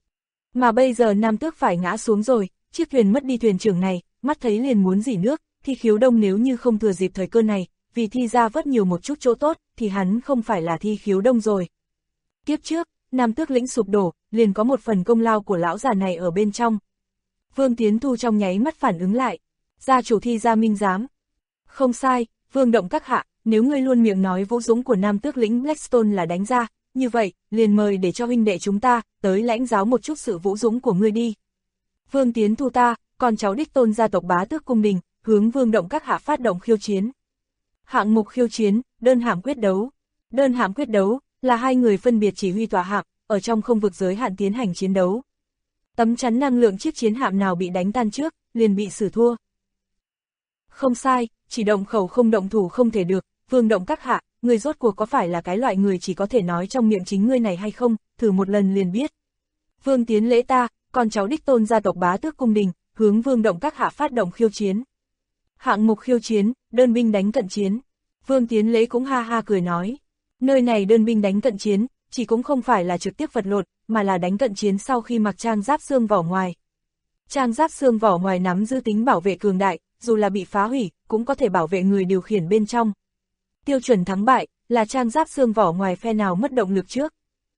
Mà bây giờ nam tước phải ngã xuống rồi, chiếc thuyền mất đi thuyền trưởng này, mắt thấy liền muốn rỉ nước, Thi Khiếu Đông nếu như không thừa dịp thời cơ này, vì Thi gia vớt nhiều một chút chỗ tốt, thì hắn không phải là Thi Khiếu Đông rồi. Kiếp trước, nam tước lĩnh sụp đổ, liền có một phần công lao của lão già này ở bên trong. Vương Tiến Thu trong nháy mắt phản ứng lại, gia chủ Thi gia minh giám. Không sai, Vương Động các hạ, nếu ngươi luôn miệng nói vũ dũng của nam tước lĩnh Blackstone là đánh ra, như vậy, liền mời để cho huynh đệ chúng ta, tới lãnh giáo một chút sự vũ dũng của ngươi đi. Vương Tiến Thu ta, con cháu đích tôn gia tộc bá tước cung đình, hướng Vương Động các hạ phát động khiêu chiến. Hạng mục khiêu chiến, đơn hạm quyết đấu. Đơn hạm quyết đấu, là hai người phân biệt chỉ huy tòa hạm, ở trong không vực giới hạn tiến hành chiến đấu. Tấm chắn năng lượng chiếc chiến hạm nào bị đánh tan trước, liền bị xử thua. Không sai, chỉ động khẩu không động thủ không thể được, Vương Động các hạ, người rốt cuộc có phải là cái loại người chỉ có thể nói trong miệng chính ngươi này hay không, thử một lần liền biết. Vương Tiến Lễ ta, con cháu đích tôn gia tộc bá tước cung đình, hướng Vương Động các hạ phát động khiêu chiến. Hạng mục khiêu chiến, đơn binh đánh cận chiến. Vương Tiến Lễ cũng ha ha cười nói, nơi này đơn binh đánh cận chiến, chỉ cũng không phải là trực tiếp vật lộn, mà là đánh cận chiến sau khi mặc trang giáp xương vỏ ngoài. Trang giáp xương vỏ ngoài nắm giữ tính bảo vệ cường đại, dù là bị phá hủy, cũng có thể bảo vệ người điều khiển bên trong. Tiêu chuẩn thắng bại, là trang giáp xương vỏ ngoài phe nào mất động lực trước.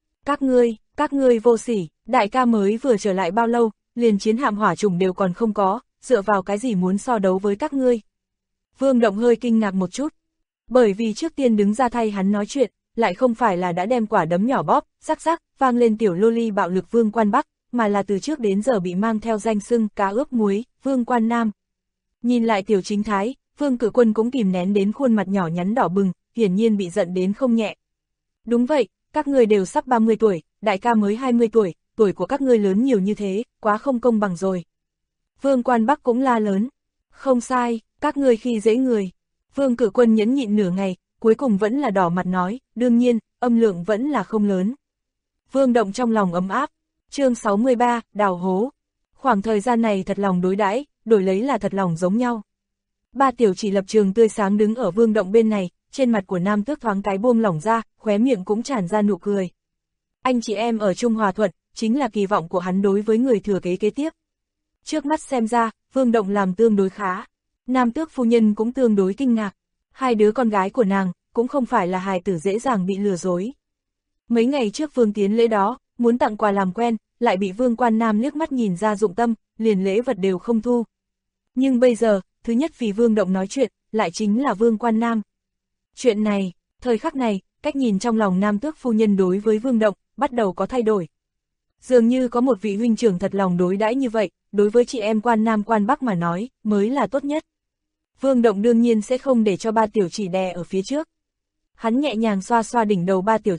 Các ngươi vô sỉ, đại ca mới vừa trở lại bao lâu, liền chiến hạm hỏa trùng đều còn không có, dựa vào cái gì muốn so đấu với các ngươi. Vương Động hơi kinh ngạc một chút, bởi vì trước tiên đứng ra thay hắn nói chuyện, lại không phải là đã đem quả đấm nhỏ bóp, rắc rắc, vang lên tiểu loli bạo lực Vương Quan Bắc, mà là từ trước đến giờ bị mang theo danh xưng cá ướp muối, Vương Quan Nam. Nhìn lại tiểu chính thái, Vương Cử Quân cũng kìm nén đến khuôn mặt nhỏ nhắn đỏ bừng, hiển nhiên bị giận đến không nhẹ. Đúng vậy, các ngươi đều sắp 30 tuổi, đại ca mới 20 tuổi, tuổi của các ngươi lớn nhiều như thế, quá không công bằng rồi. Vương Quan Bắc cũng la lớn. Không sai, các ngươi khi dễ người. Vương Cử Quân nhẫn nhịn nửa ngày, cuối cùng vẫn là đỏ mặt nói, đương nhiên, âm lượng vẫn là không lớn. Vương Động trong lòng ấm áp. Chương 63, đào hố. Khoảng thời gian này thật lòng đối đãi, đổi lấy là thật lòng giống nhau. Ba tiểu chỉ lập trường tươi sáng đứng ở Vương Động bên này, trên mặt của nam tước thoáng cái buông lỏng ra, khóe miệng cũng tràn ra nụ cười. Anh chị em ở chung hòa thuận, chính là kỳ vọng của hắn đối với người thừa kế kế tiếp. Trước mắt xem ra, Vương Động làm tương đối khá. Nam tước phu nhân cũng tương đối kinh ngạc. Hai đứa con gái của nàng, cũng không phải là hài tử dễ dàng bị lừa dối. Mấy ngày trước Vương Tiến Lễ đó, muốn tặng quà làm quen, lại bị Vương Quan Nam liếc mắt nhìn ra dụng tâm, liền lễ vật đều không thu. Nhưng bây giờ, thứ nhất vì Vương Động nói chuyện, lại chính là Vương Quan Nam. Chuyện này, thời khắc này, cách nhìn trong lòng nam tước phu nhân đối với Vương Động, bắt đầu có thay đổi. Dường như có một vị huynh trưởng thật lòng đối đãi như vậy, đối với chị em Quan Nam Quan Bắc mà nói, mới là tốt nhất. Vương Động đương nhiên sẽ không để cho ba tiểu chỉ đè ở phía trước. Hắn nhẹ nhàng xoa xoa đỉnh đầu ba tiểu chỉ,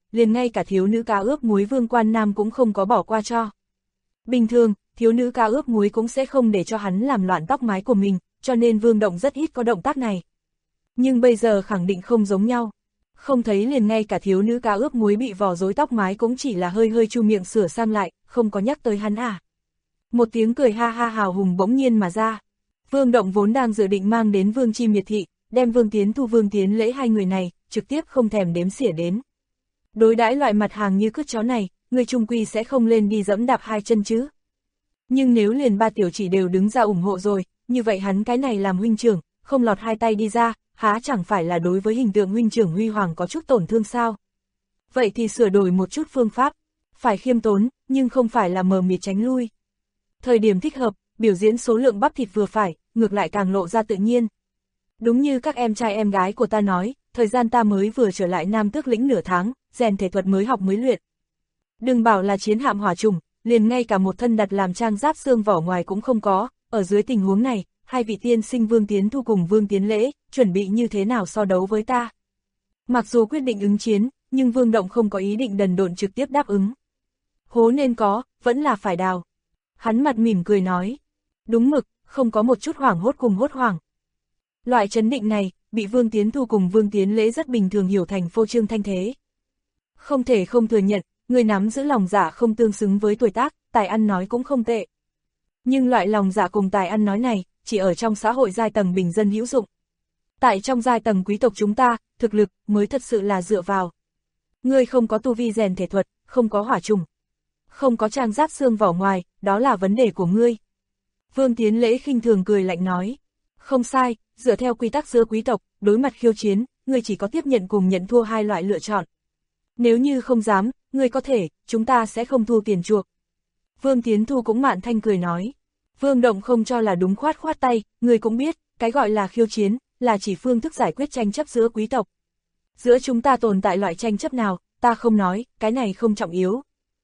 liền ngay cả thiếu nữ cá ướp muối Vương Quan Nam cũng không có bỏ qua cho. Bình thường, thiếu nữ cá ướp muối cũng sẽ không để cho hắn làm loạn tóc mái của mình, cho nên Vương Động rất ít có động tác này. Nhưng bây giờ khẳng định không giống nhau. Không thấy liền ngay cả thiếu nữ cá ướp muối bị vò rối tóc mái cũng chỉ là hơi hơi chu miệng sửa sang lại, không có nhắc tới hắn à. Một tiếng cười ha ha hào hùng bỗng nhiên mà ra. Vương Động vốn đang dự định mang đến Vương Chi Miệt Thị, đem Vương Tiến Thu Vương Tiến Lễ hai người này, trực tiếp không thèm đếm xỉa đến. Đối đãi loại mặt hàng như cứt chó này, người trung quy sẽ không lên đi dẫm đạp hai chân chứ. Nhưng nếu liền ba tiểu chỉ đều đứng ra ủng hộ rồi, như vậy hắn cái này làm huynh trưởng, không lọt hai tay đi ra, há chẳng phải là đối với hình tượng huynh trưởng huy hoàng có chút tổn thương sao? Vậy thì sửa đổi một chút phương pháp, phải khiêm tốn, nhưng không phải là mờ mịt tránh lui. Thời điểm thích hợp, biểu diễn số lượng bắp thịt vừa phải, ngược lại càng lộ ra tự nhiên. Đúng như các em trai em gái của ta nói, thời gian ta mới vừa trở lại Nam Tước lĩnh nửa tháng, rèn thể thuật mới học mới luyện. Đừng bảo là chiến hạm hỏa trùng, liền ngay cả một thân đặt làm trang giáp xương vỏ ngoài cũng không có, ở dưới tình huống này, hai vị tiên sinh Vương Tiến Thu cùng Vương Tiến Lễ, chuẩn bị như thế nào so đấu với ta. Mặc dù quyết định ứng chiến, nhưng Vương Động không có ý định đần độn trực tiếp đáp ứng. Hố nên có, vẫn là phải đào. Hắn mặt mỉm cười nói. Đúng mực, không có một chút hoảng hốt cùng hốt hoảng. Loại chấn định này, bị Vương Tiến Thu cùng Vương Tiến Lễ rất bình thường hiểu thành phô trương thanh thế. Không thể không thừa nhận, người nắm giữ lòng dạ không tương xứng với tuổi tác, tài ăn nói cũng không tệ. Nhưng loại lòng dạ cùng tài ăn nói này, chỉ ở trong xã hội giai tầng bình dân hữu dụng. Tại trong giai tầng quý tộc chúng ta, thực lực mới thật sự là dựa vào. Ngươi không có tu vi rèn thể thuật, không có hỏa trùng, không có trang giáp xương vỏ ngoài, đó là vấn đề của ngươi. Vương Tiến Lễ khinh thường cười lạnh nói. Không sai, dựa theo quy tắc giữa quý tộc, đối mặt khiêu chiến, ngươi chỉ có tiếp nhận cùng nhận thua hai loại lựa chọn. Nếu như không dám, ngươi có thể, chúng ta sẽ không thu tiền chuộc. Vương Tiến Thu cũng mạn thanh cười nói. Vương Động không cho là đúng khoát khoát tay, ngươi cũng biết, cái gọi là khiêu chiến, là chỉ phương thức giải quyết tranh chấp giữa quý tộc. Giữa chúng ta tồn tại loại tranh chấp nào, ta không nói, cái này không trọng yếu.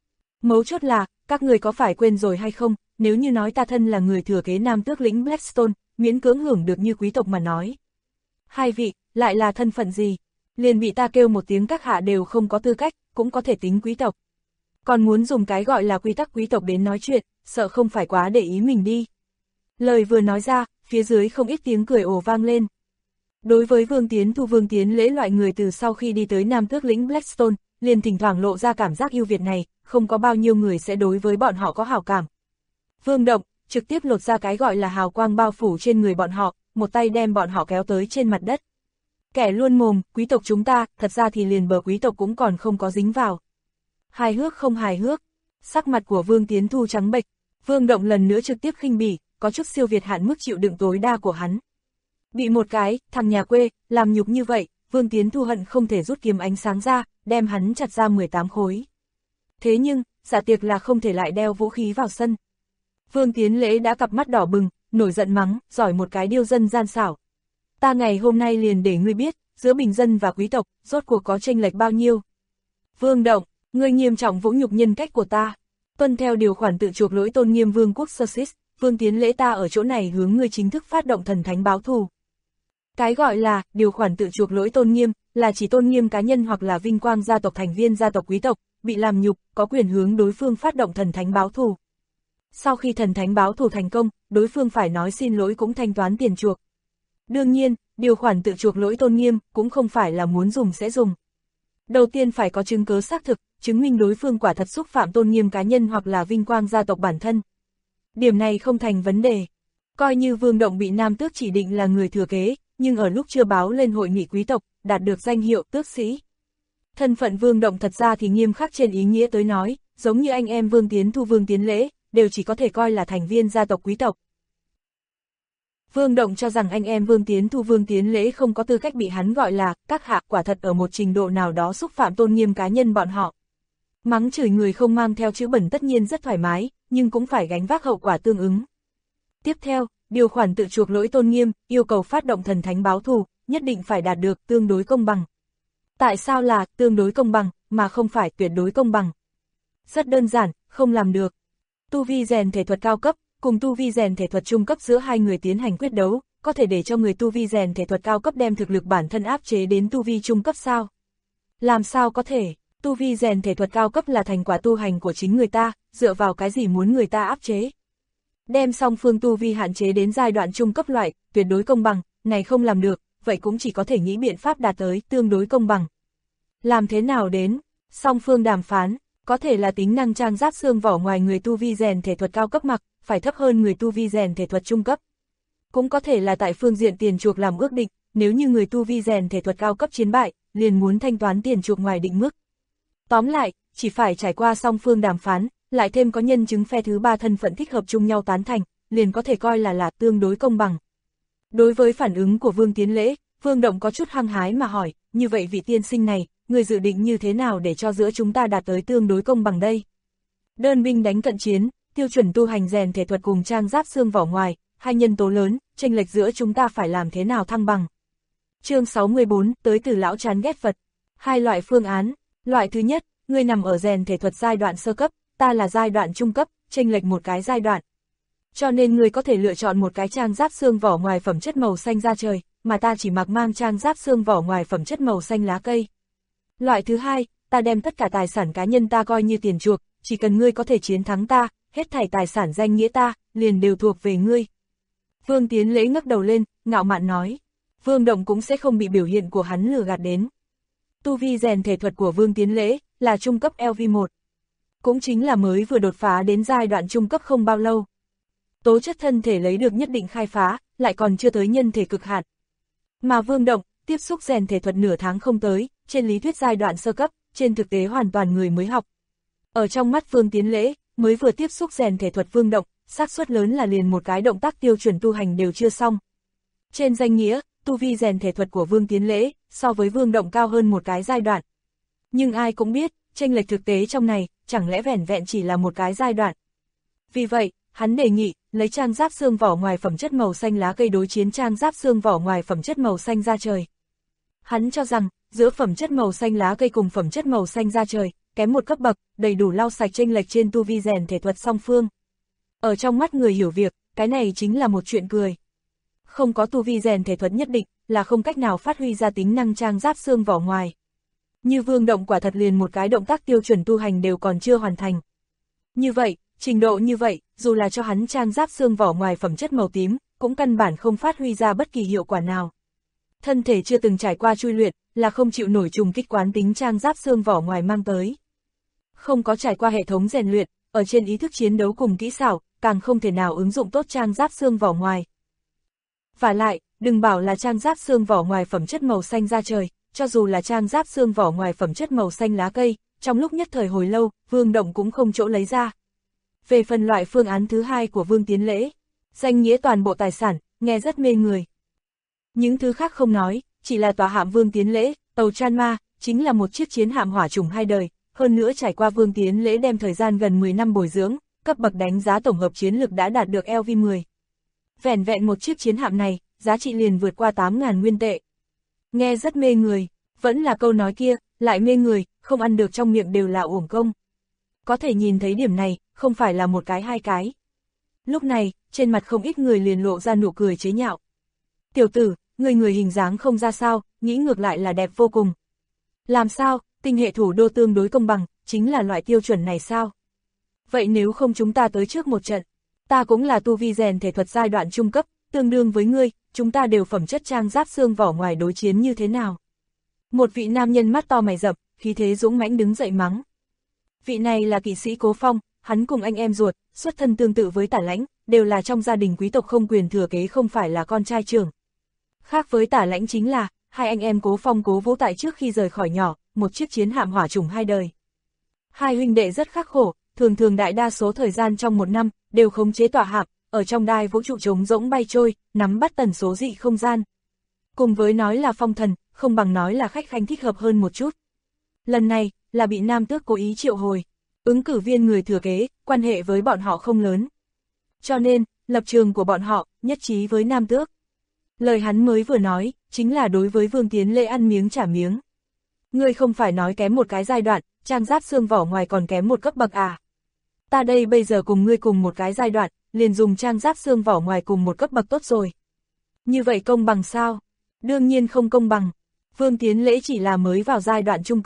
Mấu chốt là, các người có phải quên rồi hay không, nếu như nói ta thân là người thừa kế Nam Tước lĩnh Blackstone, miễn cưỡng hưởng được như quý tộc mà nói. Hai vị, lại là thân phận gì? Liền bị ta kêu một tiếng các hạ đều không có tư cách, cũng có thể tính quý tộc. Còn muốn dùng cái gọi là quy tắc quý tộc đến nói chuyện, sợ không phải quá để ý mình đi. Lời vừa nói ra, phía dưới không ít tiếng cười ồ vang lên. Đối với Vương Tiến Thu Vương Tiến Lễ loại người từ sau khi đi tới Nam Tước lĩnh Blackstone, liền thỉnh thoảng lộ ra cảm giác ưu việt này, không có bao nhiêu người sẽ đối với bọn họ có hảo cảm. Vương Động trực tiếp lột ra cái gọi là hào quang bao phủ trên người bọn họ, một tay đem bọn họ kéo tới trên mặt đất. Kẻ luôn mồm, quý tộc chúng ta, thật ra thì liền bờ quý tộc cũng còn không có dính vào. Hài hước không hài hước, sắc mặt của Vương Tiến Thu trắng bệch, Vương Động lần nữa trực tiếp khinh bỉ, có chút siêu việt hạn mức chịu đựng tối đa của hắn. Bị một cái, thằng nhà quê, làm nhục như vậy, Vương Tiến Thu hận không thể rút kiếm ánh sáng ra, đem hắn chặt ra 18 khối. Thế nhưng, giả tiệc là không thể lại đeo vũ khí vào sân. Vương Tiến Lễ đã cặp mắt đỏ bừng, nổi giận mắng, giỏi một cái điêu dân gian xảo. Ta ngày hôm nay liền để ngươi biết, giữa bình dân và quý tộc, rốt cuộc có chênh lệch bao nhiêu. Vương Động, ngươi nghiêm trọng vũ nhục nhân cách của ta. Tuân theo điều khoản tự chuộc lỗi tôn nghiêm vương quốc Sussex, Vương Tiến Lễ ta ở chỗ này hướng ngươi chính thức phát động thần thánh báo thù. Cái gọi là, điều khoản tự chuộc lỗi tôn nghiêm, là chỉ tôn nghiêm cá nhân hoặc là vinh quang gia tộc thành viên gia tộc quý tộc, bị làm nhục, có quyền hướng đối phương phát động thần thánh báo thù. Sau khi thần thánh báo thù thành công, đối phương phải nói xin lỗi cũng thanh toán tiền chuộc. Đương nhiên, điều khoản tự chuộc lỗi tôn nghiêm cũng không phải là muốn dùng sẽ dùng. Đầu tiên phải có chứng cứ xác thực, chứng minh đối phương quả thật xúc phạm tôn nghiêm cá nhân hoặc là vinh quang gia tộc bản thân. Điểm này không thành vấn đề. Coi như Vương Động bị Nam Tước chỉ định là người thừa kế, nhưng ở lúc chưa báo lên hội nghị quý tộc, đạt được danh hiệu tước sĩ. Thân phận Vương Động thật ra thì nghiêm khắc trên ý nghĩa tới nói, giống như anh em Vương Tiến Thu Vương Tiến Lễ, đều chỉ có thể coi là thành viên gia tộc quý tộc. Vương Động cho rằng anh em Vương Tiến Thu Vương Tiến Lễ không có tư cách bị hắn gọi là các hạ, quả thật ở một trình độ nào đó xúc phạm tôn nghiêm cá nhân bọn họ. Mắng chửi người không mang theo chữ bẩn tất nhiên rất thoải mái, nhưng cũng phải gánh vác hậu quả tương ứng. Tiếp theo, điều khoản tự chuộc lỗi tôn nghiêm, yêu cầu phát động thần thánh báo thù, nhất định phải đạt được tương đối công bằng. Tại sao là tương đối công bằng, mà không phải tuyệt đối công bằng? Rất đơn giản, không làm được. Tu vi rèn thể thuật cao cấp, cùng tu vi rèn thể thuật trung cấp giữa hai người tiến hành quyết đấu, có thể để cho người tu vi rèn thể thuật cao cấp đem thực lực bản thân áp chế đến tu vi trung cấp sao? Làm sao có thể? Tu vi rèn thể thuật cao cấp là thành quả tu hành của chính người ta, dựa vào cái gì muốn người ta áp chế. Đem song phương tu vi hạn chế đến giai đoạn trung cấp loại, tuyệt đối công bằng, này không làm được, vậy cũng chỉ có thể nghĩ biện pháp đạt tới tương đối công bằng. Làm thế nào đến? Song phương đàm phán, có thể là tính năng trang giáp xương vỏ ngoài người tu vi rèn thể thuật cao cấp mặc, phải thấp hơn người tu vi rèn thể thuật trung cấp. Cũng có thể là tại phương diện tiền chuộc làm ước định, nếu như người tu vi rèn thể thuật cao cấp chiến bại, liền muốn thanh toán tiền chuộc ngoài định mức. Tóm lại, chỉ phải trải qua song phương đàm phán, lại thêm có nhân chứng phe thứ ba thân phận thích hợp chung nhau tán thành, liền có thể coi là tương đối công bằng. Đối với phản ứng của Vương Tiến Lễ, Vương Động có chút hăng hái mà hỏi, như vậy vị tiên sinh này, người dự định như thế nào để cho giữa chúng ta đạt tới tương đối công bằng đây? Đơn binh đánh cận chiến, tiêu chuẩn tu hành rèn thể thuật cùng trang giáp xương vỏ ngoài, hai nhân tố lớn, chênh lệch giữa chúng ta phải làm thế nào thăng bằng? Chương 64, tới từ lão chán ghét Phật. Hai loại phương án, loại thứ nhất, ngươi nằm ở rèn thể thuật giai đoạn sơ cấp, ta là giai đoạn trung cấp, chênh lệch một cái giai đoạn. Cho nên ngươi có thể lựa chọn một cái trang giáp xương vỏ ngoài phẩm chất màu xanh da trời, mà ta chỉ mặc mang trang giáp xương vỏ ngoài phẩm chất màu xanh lá cây. Loại thứ hai, ta đem tất cả tài sản cá nhân ta coi như tiền chuộc, chỉ cần ngươi có thể chiến thắng ta, hết thảy tài sản danh nghĩa ta, liền đều thuộc về ngươi. Vương Tiến Lễ ngước đầu lên, ngạo mạn nói. Vương Động cũng sẽ không bị biểu hiện của hắn lừa gạt đến. Tu vi rèn thể thuật của Vương Tiến Lễ là trung cấp LV1. Cũng chính là mới vừa đột phá đến giai đoạn trung cấp không bao lâu. Tố chất thân thể lấy được nhất định khai phá, lại còn chưa tới nhân thể cực hạn. Mà Vương Động, tiếp xúc rèn thể thuật nửa tháng không tới, trên lý thuyết giai đoạn sơ cấp, trên thực tế hoàn toàn người mới học. Ở trong mắt Vương Tiến Lễ, mới vừa tiếp xúc rèn thể thuật Vương Động, xác suất lớn là liền một cái động tác tiêu chuẩn tu hành đều chưa xong. Trên danh nghĩa, tu vi rèn thể thuật của Vương Tiến Lễ, so với Vương Động cao hơn một cái giai đoạn. Nhưng ai cũng biết, chênh lệch thực tế trong này, chẳng lẽ vẻn vẹn chỉ là một cái giai đoạn. Vì vậy, hắn đề nghị, lấy trang giáp xương vỏ ngoài phẩm chất màu xanh lá cây đối chiến trang giáp xương vỏ ngoài phẩm chất màu xanh da trời. Hắn cho rằng, giữa phẩm chất màu xanh lá cây cùng phẩm chất màu xanh da trời, kém một cấp bậc, đầy đủ lau sạch chênh lệch trên tu vi rèn thể thuật song phương. Ở trong mắt người hiểu việc, cái này chính là một chuyện cười. Không có tu vi rèn thể thuật nhất định, là không cách nào phát huy ra tính năng trang giáp xương vỏ ngoài. Như Vương Động quả thật liền một cái động tác tiêu chuẩn tu hành đều còn chưa hoàn thành. Như vậy, trình độ như vậy, dù là cho hắn trang giáp xương vỏ ngoài phẩm chất màu tím, cũng căn bản không phát huy ra bất kỳ hiệu quả nào. Thân thể chưa từng trải qua chui luyện, là không chịu nổi trùng kích quán tính trang giáp xương vỏ ngoài mang tới. Không có trải qua hệ thống rèn luyện, ở trên ý thức chiến đấu cùng kỹ xảo, càng không thể nào ứng dụng tốt trang giáp xương vỏ ngoài. Và lại, đừng bảo là trang giáp xương vỏ ngoài phẩm chất màu xanh da trời, cho dù là trang giáp xương vỏ ngoài phẩm chất màu xanh lá cây, trong lúc nhất thời hồi lâu, Vương Động cũng không chỗ lấy ra. Về phần loại phương án thứ hai của Vương Tiến Lễ, danh nghĩa toàn bộ tài sản, nghe rất mê người. Những thứ khác không nói, chỉ là tòa hạm Vương Tiến Lễ, tàu Chan Ma, chính là một chiếc chiến hạm hỏa chủng hai đời, hơn nữa trải qua Vương Tiến Lễ đem thời gian gần 10 năm bồi dưỡng, cấp bậc đánh giá tổng hợp chiến lực đã đạt được LV10. Vẻn vẹn một chiếc chiến hạm này, giá trị liền vượt qua 8.000 nguyên tệ. Nghe rất mê người, vẫn là câu nói kia, lại mê người, không ăn được trong miệng đều là uổng công. Có thể nhìn thấy điểm này, không phải là một cái hai cái. Lúc này, trên mặt không ít người liền lộ ra nụ cười chế nhạo. Tiểu tử, người hình dáng không ra sao, nghĩ ngược lại là đẹp vô cùng. Làm sao, tinh hệ thủ đô tương đối công bằng, chính là loại tiêu chuẩn này sao? Vậy nếu không chúng ta tới trước một trận, ta cũng là tu vi rèn thể thuật giai đoạn trung cấp, tương đương với ngươi, chúng ta đều phẩm chất trang giáp xương vỏ ngoài đối chiến như thế nào? Một vị nam nhân mắt to mày rậm, khí thế dũng mãnh đứng dậy mắng. Vị này là kỵ sĩ Cố Phong, hắn cùng anh em ruột, xuất thân tương tự với Tả Lãnh, đều là trong gia đình quý tộc không quyền thừa kế không phải là con trai trưởng. Khác với Tả Lãnh chính là, hai anh em Cố Phong Cố Vũ tại trước khi rời khỏi nhỏ, một chiếc chiến hạm hỏa chủng hai đời. Hai huynh đệ rất khắc khổ, thường đại đa số thời gian trong một năm, đều khống chế tỏa hạm, ở trong đai vũ trụ trống rỗng bay trôi, nắm bắt tần số dị không gian. Cùng với nói là phong thần, không bằng nói là khách khanh thích hợp hơn một chút. Lần này, là bị Nam Tước cố ý triệu hồi. Ứng cử viên người thừa kế, quan hệ với bọn họ không lớn. Cho nên, lập trường của bọn họ, nhất trí với Nam Tước. Lời hắn mới vừa nói, chính là đối với Vương Tiến Lễ ăn miếng trả miếng. Ngươi không phải nói kém một cái giai đoạn, trang giáp xương vỏ ngoài còn kém một cấp bậc à. Ta đây bây giờ cùng ngươi cùng một cái giai đoạn, liền dùng trang giáp xương vỏ ngoài cùng một cấp bậc tốt rồi. Như vậy công bằng sao? Đương nhiên không công bằng. Vương Tiến Lễ chỉ là mới vào giai đoạn trung cấp,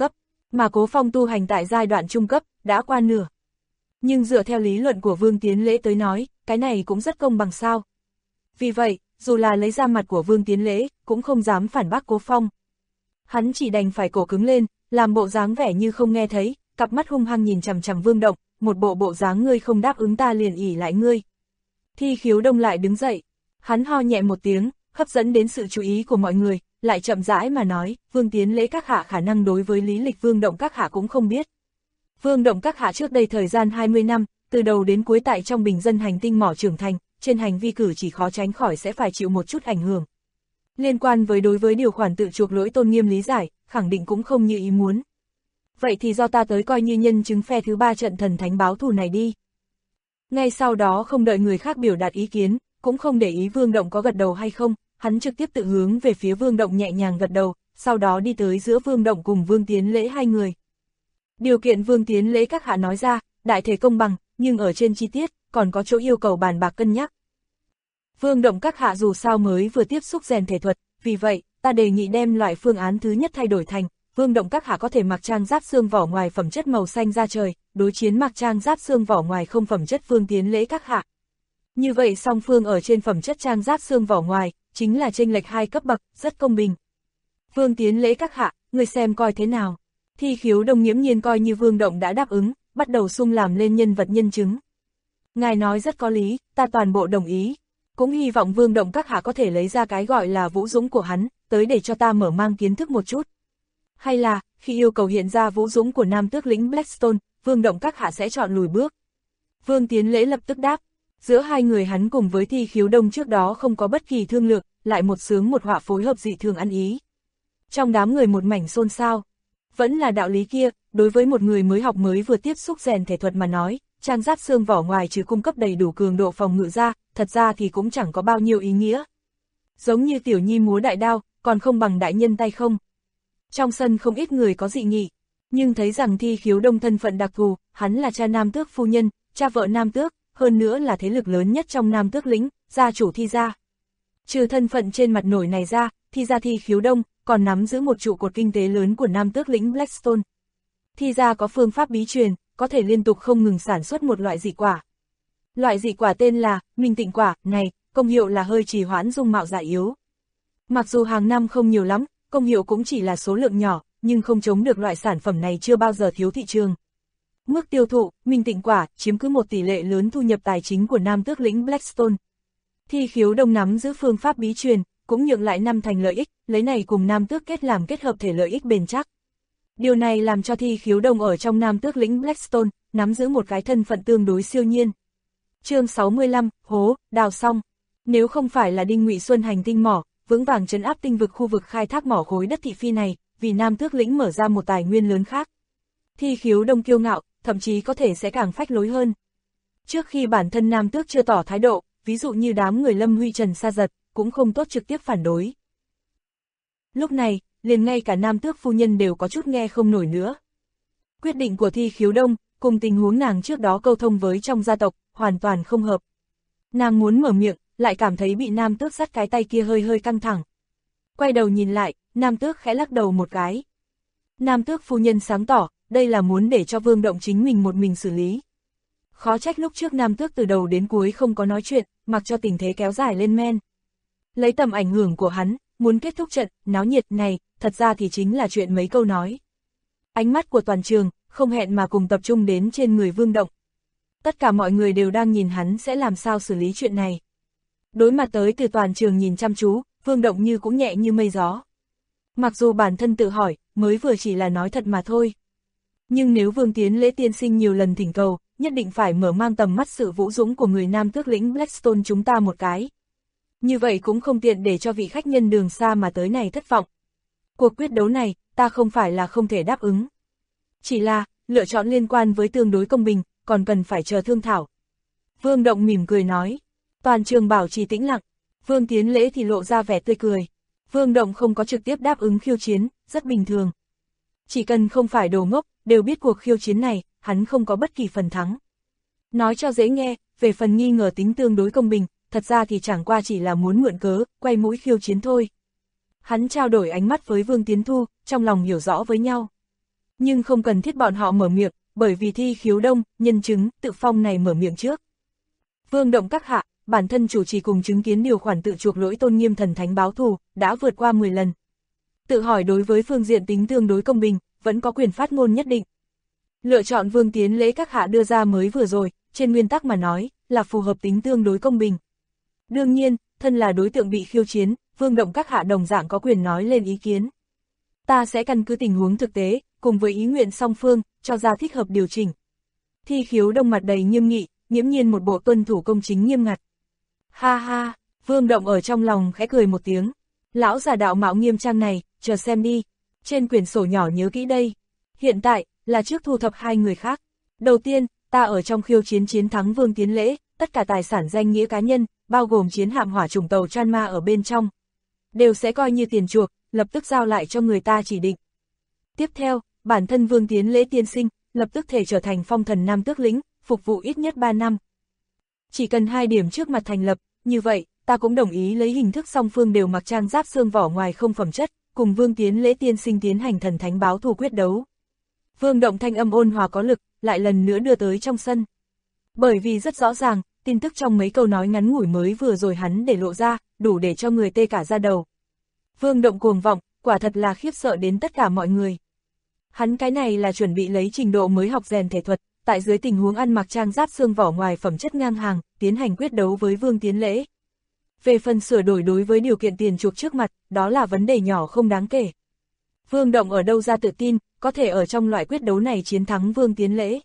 Mà Cố Phong tu hành tại giai đoạn trung cấp, đã qua nửa. Nhưng dựa theo lý luận của Vương Tiến Lễ tới nói, cái này cũng rất công bằng sao. Vì vậy, dù là lấy ra mặt của Vương Tiến Lễ, cũng không dám phản bác Cố Phong. Hắn chỉ đành phải cổ cứng lên, làm bộ dáng vẻ như không nghe thấy, cặp mắt hung hăng nhìn chằm chằm Vương Động, một bộ dáng ngươi không đáp ứng ta liền ỉ lại ngươi. Thi Khiếu Đông lại đứng dậy, hắn ho nhẹ một tiếng, hấp dẫn đến sự chú ý của mọi người, lại chậm rãi mà nói, Vương Tiến Lễ các hạ khả năng đối với lý lịch Vương Động các hạ cũng không biết. Vương Động các hạ trước đây thời gian 20 năm, từ đầu đến cuối tại trong bình dân hành tinh mỏ trưởng thành, trên hành vi cử chỉ khó tránh khỏi sẽ phải chịu một chút ảnh hưởng. Liên quan với đối với điều khoản tự chuộc lỗi tôn nghiêm lý giải, khẳng định cũng không như ý muốn. Vậy thì do ta tới coi như nhân chứng phe thứ 3 trận thần thánh báo thù này đi. Ngay sau đó không đợi người khác biểu đạt ý kiến, cũng không để ý Vương Động có gật đầu hay không, hắn trực tiếp tự hướng về phía Vương Động nhẹ nhàng gật đầu, sau đó đi tới giữa Vương Động cùng Vương Tiến Lễ hai người. Điều kiện Vương Tiến Lễ các hạ nói ra, đại thể công bằng, nhưng ở trên chi tiết, còn có chỗ yêu cầu bàn bạc cân nhắc. Vương Động các hạ dù sao mới vừa tiếp xúc rèn thể thuật, vì vậy, ta đề nghị đem loại phương án thứ nhất thay đổi thành, Vương Động các hạ có thể mặc trang giáp xương vỏ ngoài phẩm chất màu xanh da trời, đối chiến mặc trang giáp xương vỏ ngoài không phẩm chất Vương Tiến Lễ các hạ. Như vậy song phương ở trên phẩm chất trang giáp xương vỏ ngoài, chính là chênh lệch 2 cấp bậc, rất công bình. Vương Tiến Lễ các hạ, người xem coi thế nào. Thi Khiếu Đông nghiễm nhiên coi như Vương Động đã đáp ứng, bắt đầu sung làm lên nhân vật nhân chứng. Ngài nói rất có lý, ta toàn bộ đồng ý. Cũng hy vọng Vương Động các hạ có thể lấy ra cái gọi là vũ dũng của hắn, tới để cho ta mở mang kiến thức một chút. Hay là, khi yêu cầu hiện ra vũ dũng của nam tước lĩnh Blackstone, Vương Động các hạ sẽ chọn lùi bước. Vương Tiến Lễ lập tức đáp, giữa hai người hắn cùng với Thi Khiếu Đông trước đó không có bất kỳ thương lượng, lại một sướng một họa phối hợp dị thường ăn ý. Trong đám người một mảnh xôn xao. Vẫn là đạo lý kia, đối với một người mới học mới vừa tiếp xúc rèn thể thuật mà nói, trang giáp xương vỏ ngoài trừ cung cấp đầy đủ cường độ phòng ngự ra, thật ra thì cũng chẳng có bao nhiêu ý nghĩa. Giống như tiểu nhi múa đại đao, còn không bằng đại nhân tay không. Trong sân không ít người có dị nghị, nhưng thấy rằng Thi Khiếu Đông thân phận đặc thù, hắn là cha nam tước phu nhân, cha vợ nam tước, hơn nữa là thế lực lớn nhất trong nam tước lĩnh, gia chủ Thi gia. Trừ thân phận trên mặt nổi này ra, Thi gia Thi Khiếu Đông còn nắm giữ một trụ cột kinh tế lớn của nam tước lĩnh Blackstone. Thi gia có phương pháp bí truyền, có thể liên tục không ngừng sản xuất một loại dị quả. Loại dị quả tên là Minh Tịnh quả, này, công hiệu là hơi trì hoãn dung mạo già yếu. Mặc dù hàng năm không nhiều lắm, công hiệu cũng chỉ là số lượng nhỏ, nhưng không chống được loại sản phẩm này chưa bao giờ thiếu thị trường. Mức tiêu thụ, Minh Tịnh quả, chiếm cứ một tỷ lệ lớn thu nhập tài chính của nam tước lĩnh Blackstone. Thi Khiếu Đông nắm giữ phương pháp bí truyền, cũng nhượng lại 5 thành lợi ích, lấy này cùng nam tước kết hợp thể lợi ích bền chắc. Điều này làm cho Thi Khiếu Đông ở trong nam tước lĩnh Blackstone, nắm giữ một cái thân phận tương đối siêu nhiên. Chương 65, hố, đào xong. Nếu không phải là Đinh Ngụy Xuân hành tinh mỏ, vững vàng trấn áp tinh vực khu vực khai thác mỏ khối đất thị phi này, vì nam tước lĩnh mở ra một tài nguyên lớn khác. Thi Khiếu Đông kiêu ngạo, thậm chí có thể sẽ càng phách lối hơn. Trước khi bản thân nam tước chưa tỏ thái độ, ví dụ như đám người Lâm Huy Trần sa giật, cũng không tốt trực tiếp phản đối. Lúc này, liền ngay cả nam tước phu nhân đều có chút nghe không nổi nữa. Quyết định của Thi Khiếu Đông, cùng tình huống nàng trước đó câu thông với trong gia tộc, hoàn toàn không hợp. Nàng muốn mở miệng, lại cảm thấy bị nam tước dắt cái tay kia hơi căng thẳng. Quay đầu nhìn lại, nam tước khẽ lắc đầu một cái. Nam tước phu nhân sáng tỏ, đây là muốn để cho Vương Động chính mình một mình xử lý. Khó trách lúc trước nam tước từ đầu đến cuối không có nói chuyện, mặc cho tình thế kéo dài lên men. Lấy tầm ảnh hưởng của hắn, muốn kết thúc trận náo nhiệt này, thật ra thì chính là chuyện mấy câu nói. Ánh mắt của toàn trường, không hẹn mà cùng tập trung đến trên người Vương Động. Tất cả mọi người đều đang nhìn hắn sẽ làm sao xử lý chuyện này. Đối mặt tới từ toàn trường nhìn chăm chú, Vương Động như cũng nhẹ như mây gió. Mặc dù bản thân tự hỏi, mới vừa chỉ là nói thật mà thôi. Nhưng nếu Vương Tiến Lễ tiên sinh nhiều lần thỉnh cầu, nhất định phải mở mang tầm mắt sự vũ dũng của người nam tước lĩnh Blackstone chúng ta một cái. Như vậy cũng không tiện để cho vị khách nhân đường xa mà tới này thất vọng. Cuộc quyết đấu này, ta không phải là không thể đáp ứng. Chỉ là, lựa chọn liên quan với tương đối công bình, còn cần phải chờ thương thảo. Vương Động mỉm cười nói. Toàn trường bảo trì tĩnh lặng. Vương Tiến Lễ thì lộ ra vẻ tươi cười. Vương Động không có trực tiếp đáp ứng khiêu chiến, rất bình thường. Chỉ cần không phải đồ ngốc, đều biết cuộc khiêu chiến này, hắn không có bất kỳ phần thắng. Nói cho dễ nghe, về phần nghi ngờ tính tương đối công bình, thật ra thì chẳng qua chỉ là muốn mượn cớ, quay mũi khiêu chiến thôi. Hắn trao đổi ánh mắt với Vương Tiến Thu, trong lòng hiểu rõ với nhau. Nhưng không cần thiết bọn họ mở miệng, bởi vì Thi Khiếu Đông, nhân chứng, Tự Phong này mở miệng trước. Vương Động các hạ, bản thân chủ trì cùng chứng kiến điều khoản tự chuộc lỗi tôn nghiêm thần thánh báo thù, đã vượt qua 10 lần. Tự hỏi đối với phương diện tính tương đối công bình, vẫn có quyền phát ngôn nhất định. Lựa chọn Vương Tiến Lễ các hạ đưa ra mới vừa rồi, trên nguyên tắc mà nói, là phù hợp tính tương đối công bình. Đương nhiên, thân là đối tượng bị khiêu chiến, Vương Động các hạ đồng dạng có quyền nói lên ý kiến. Ta sẽ căn cứ tình huống thực tế, cùng với ý nguyện song phương, cho ra thích hợp điều chỉnh. Thi Khiếu Đông mặt đầy nghiêm nghị, nghiễm nhiên một bộ tuân thủ công chính nghiêm ngặt. Ha ha, Vương Động ở trong lòng khẽ cười một tiếng. Lão già đạo mạo nghiêm trang này, chờ xem đi. Trên quyển sổ nhỏ nhớ kỹ đây. Hiện tại, là trước thu thập hai người khác. Đầu tiên, ta ở trong khiêu chiến chiến thắng Vương Tiến Lễ, tất cả tài sản danh nghĩa cá nhân, bao gồm chiến hạm hỏa trùng tàu Tranma ở bên trong, đều sẽ coi như tiền chuộc, lập tức giao lại cho người ta chỉ định. Tiếp theo, bản thân Vương Tiến Lễ tiên sinh, lập tức thể trở thành phong thần nam tước lĩnh, phục vụ ít nhất 3 năm. Chỉ cần 2 điểm trước mặt thành lập, như vậy, ta cũng đồng ý lấy hình thức song phương đều mặc trang giáp xương vỏ ngoài không phẩm chất, cùng Vương Tiến Lễ tiên sinh tiến hành thần thánh báo thù quyết đấu. Vương Động thanh âm ôn hòa có lực, lại lần nữa đưa tới trong sân. Bởi vì rất rõ ràng, tin tức trong mấy câu nói ngắn ngủi mới vừa rồi hắn để lộ ra, đủ để cho người tê cả da đầu. Vương Động cuồng vọng, quả thật là khiếp sợ đến tất cả mọi người. Hắn cái này là chuẩn bị lấy trình độ mới học rèn thể thuật, tại dưới tình huống ăn mặc trang giáp xương vỏ ngoài phẩm chất ngang hàng, tiến hành quyết đấu với Vương Tiến Lễ. Về phần sửa đổi đối với điều kiện tiền chuộc trước mặt, đó là vấn đề nhỏ không đáng kể. Vương Động ở đâu ra tự tin, có thể ở trong loại quyết đấu này chiến thắng Vương Tiến Lễ.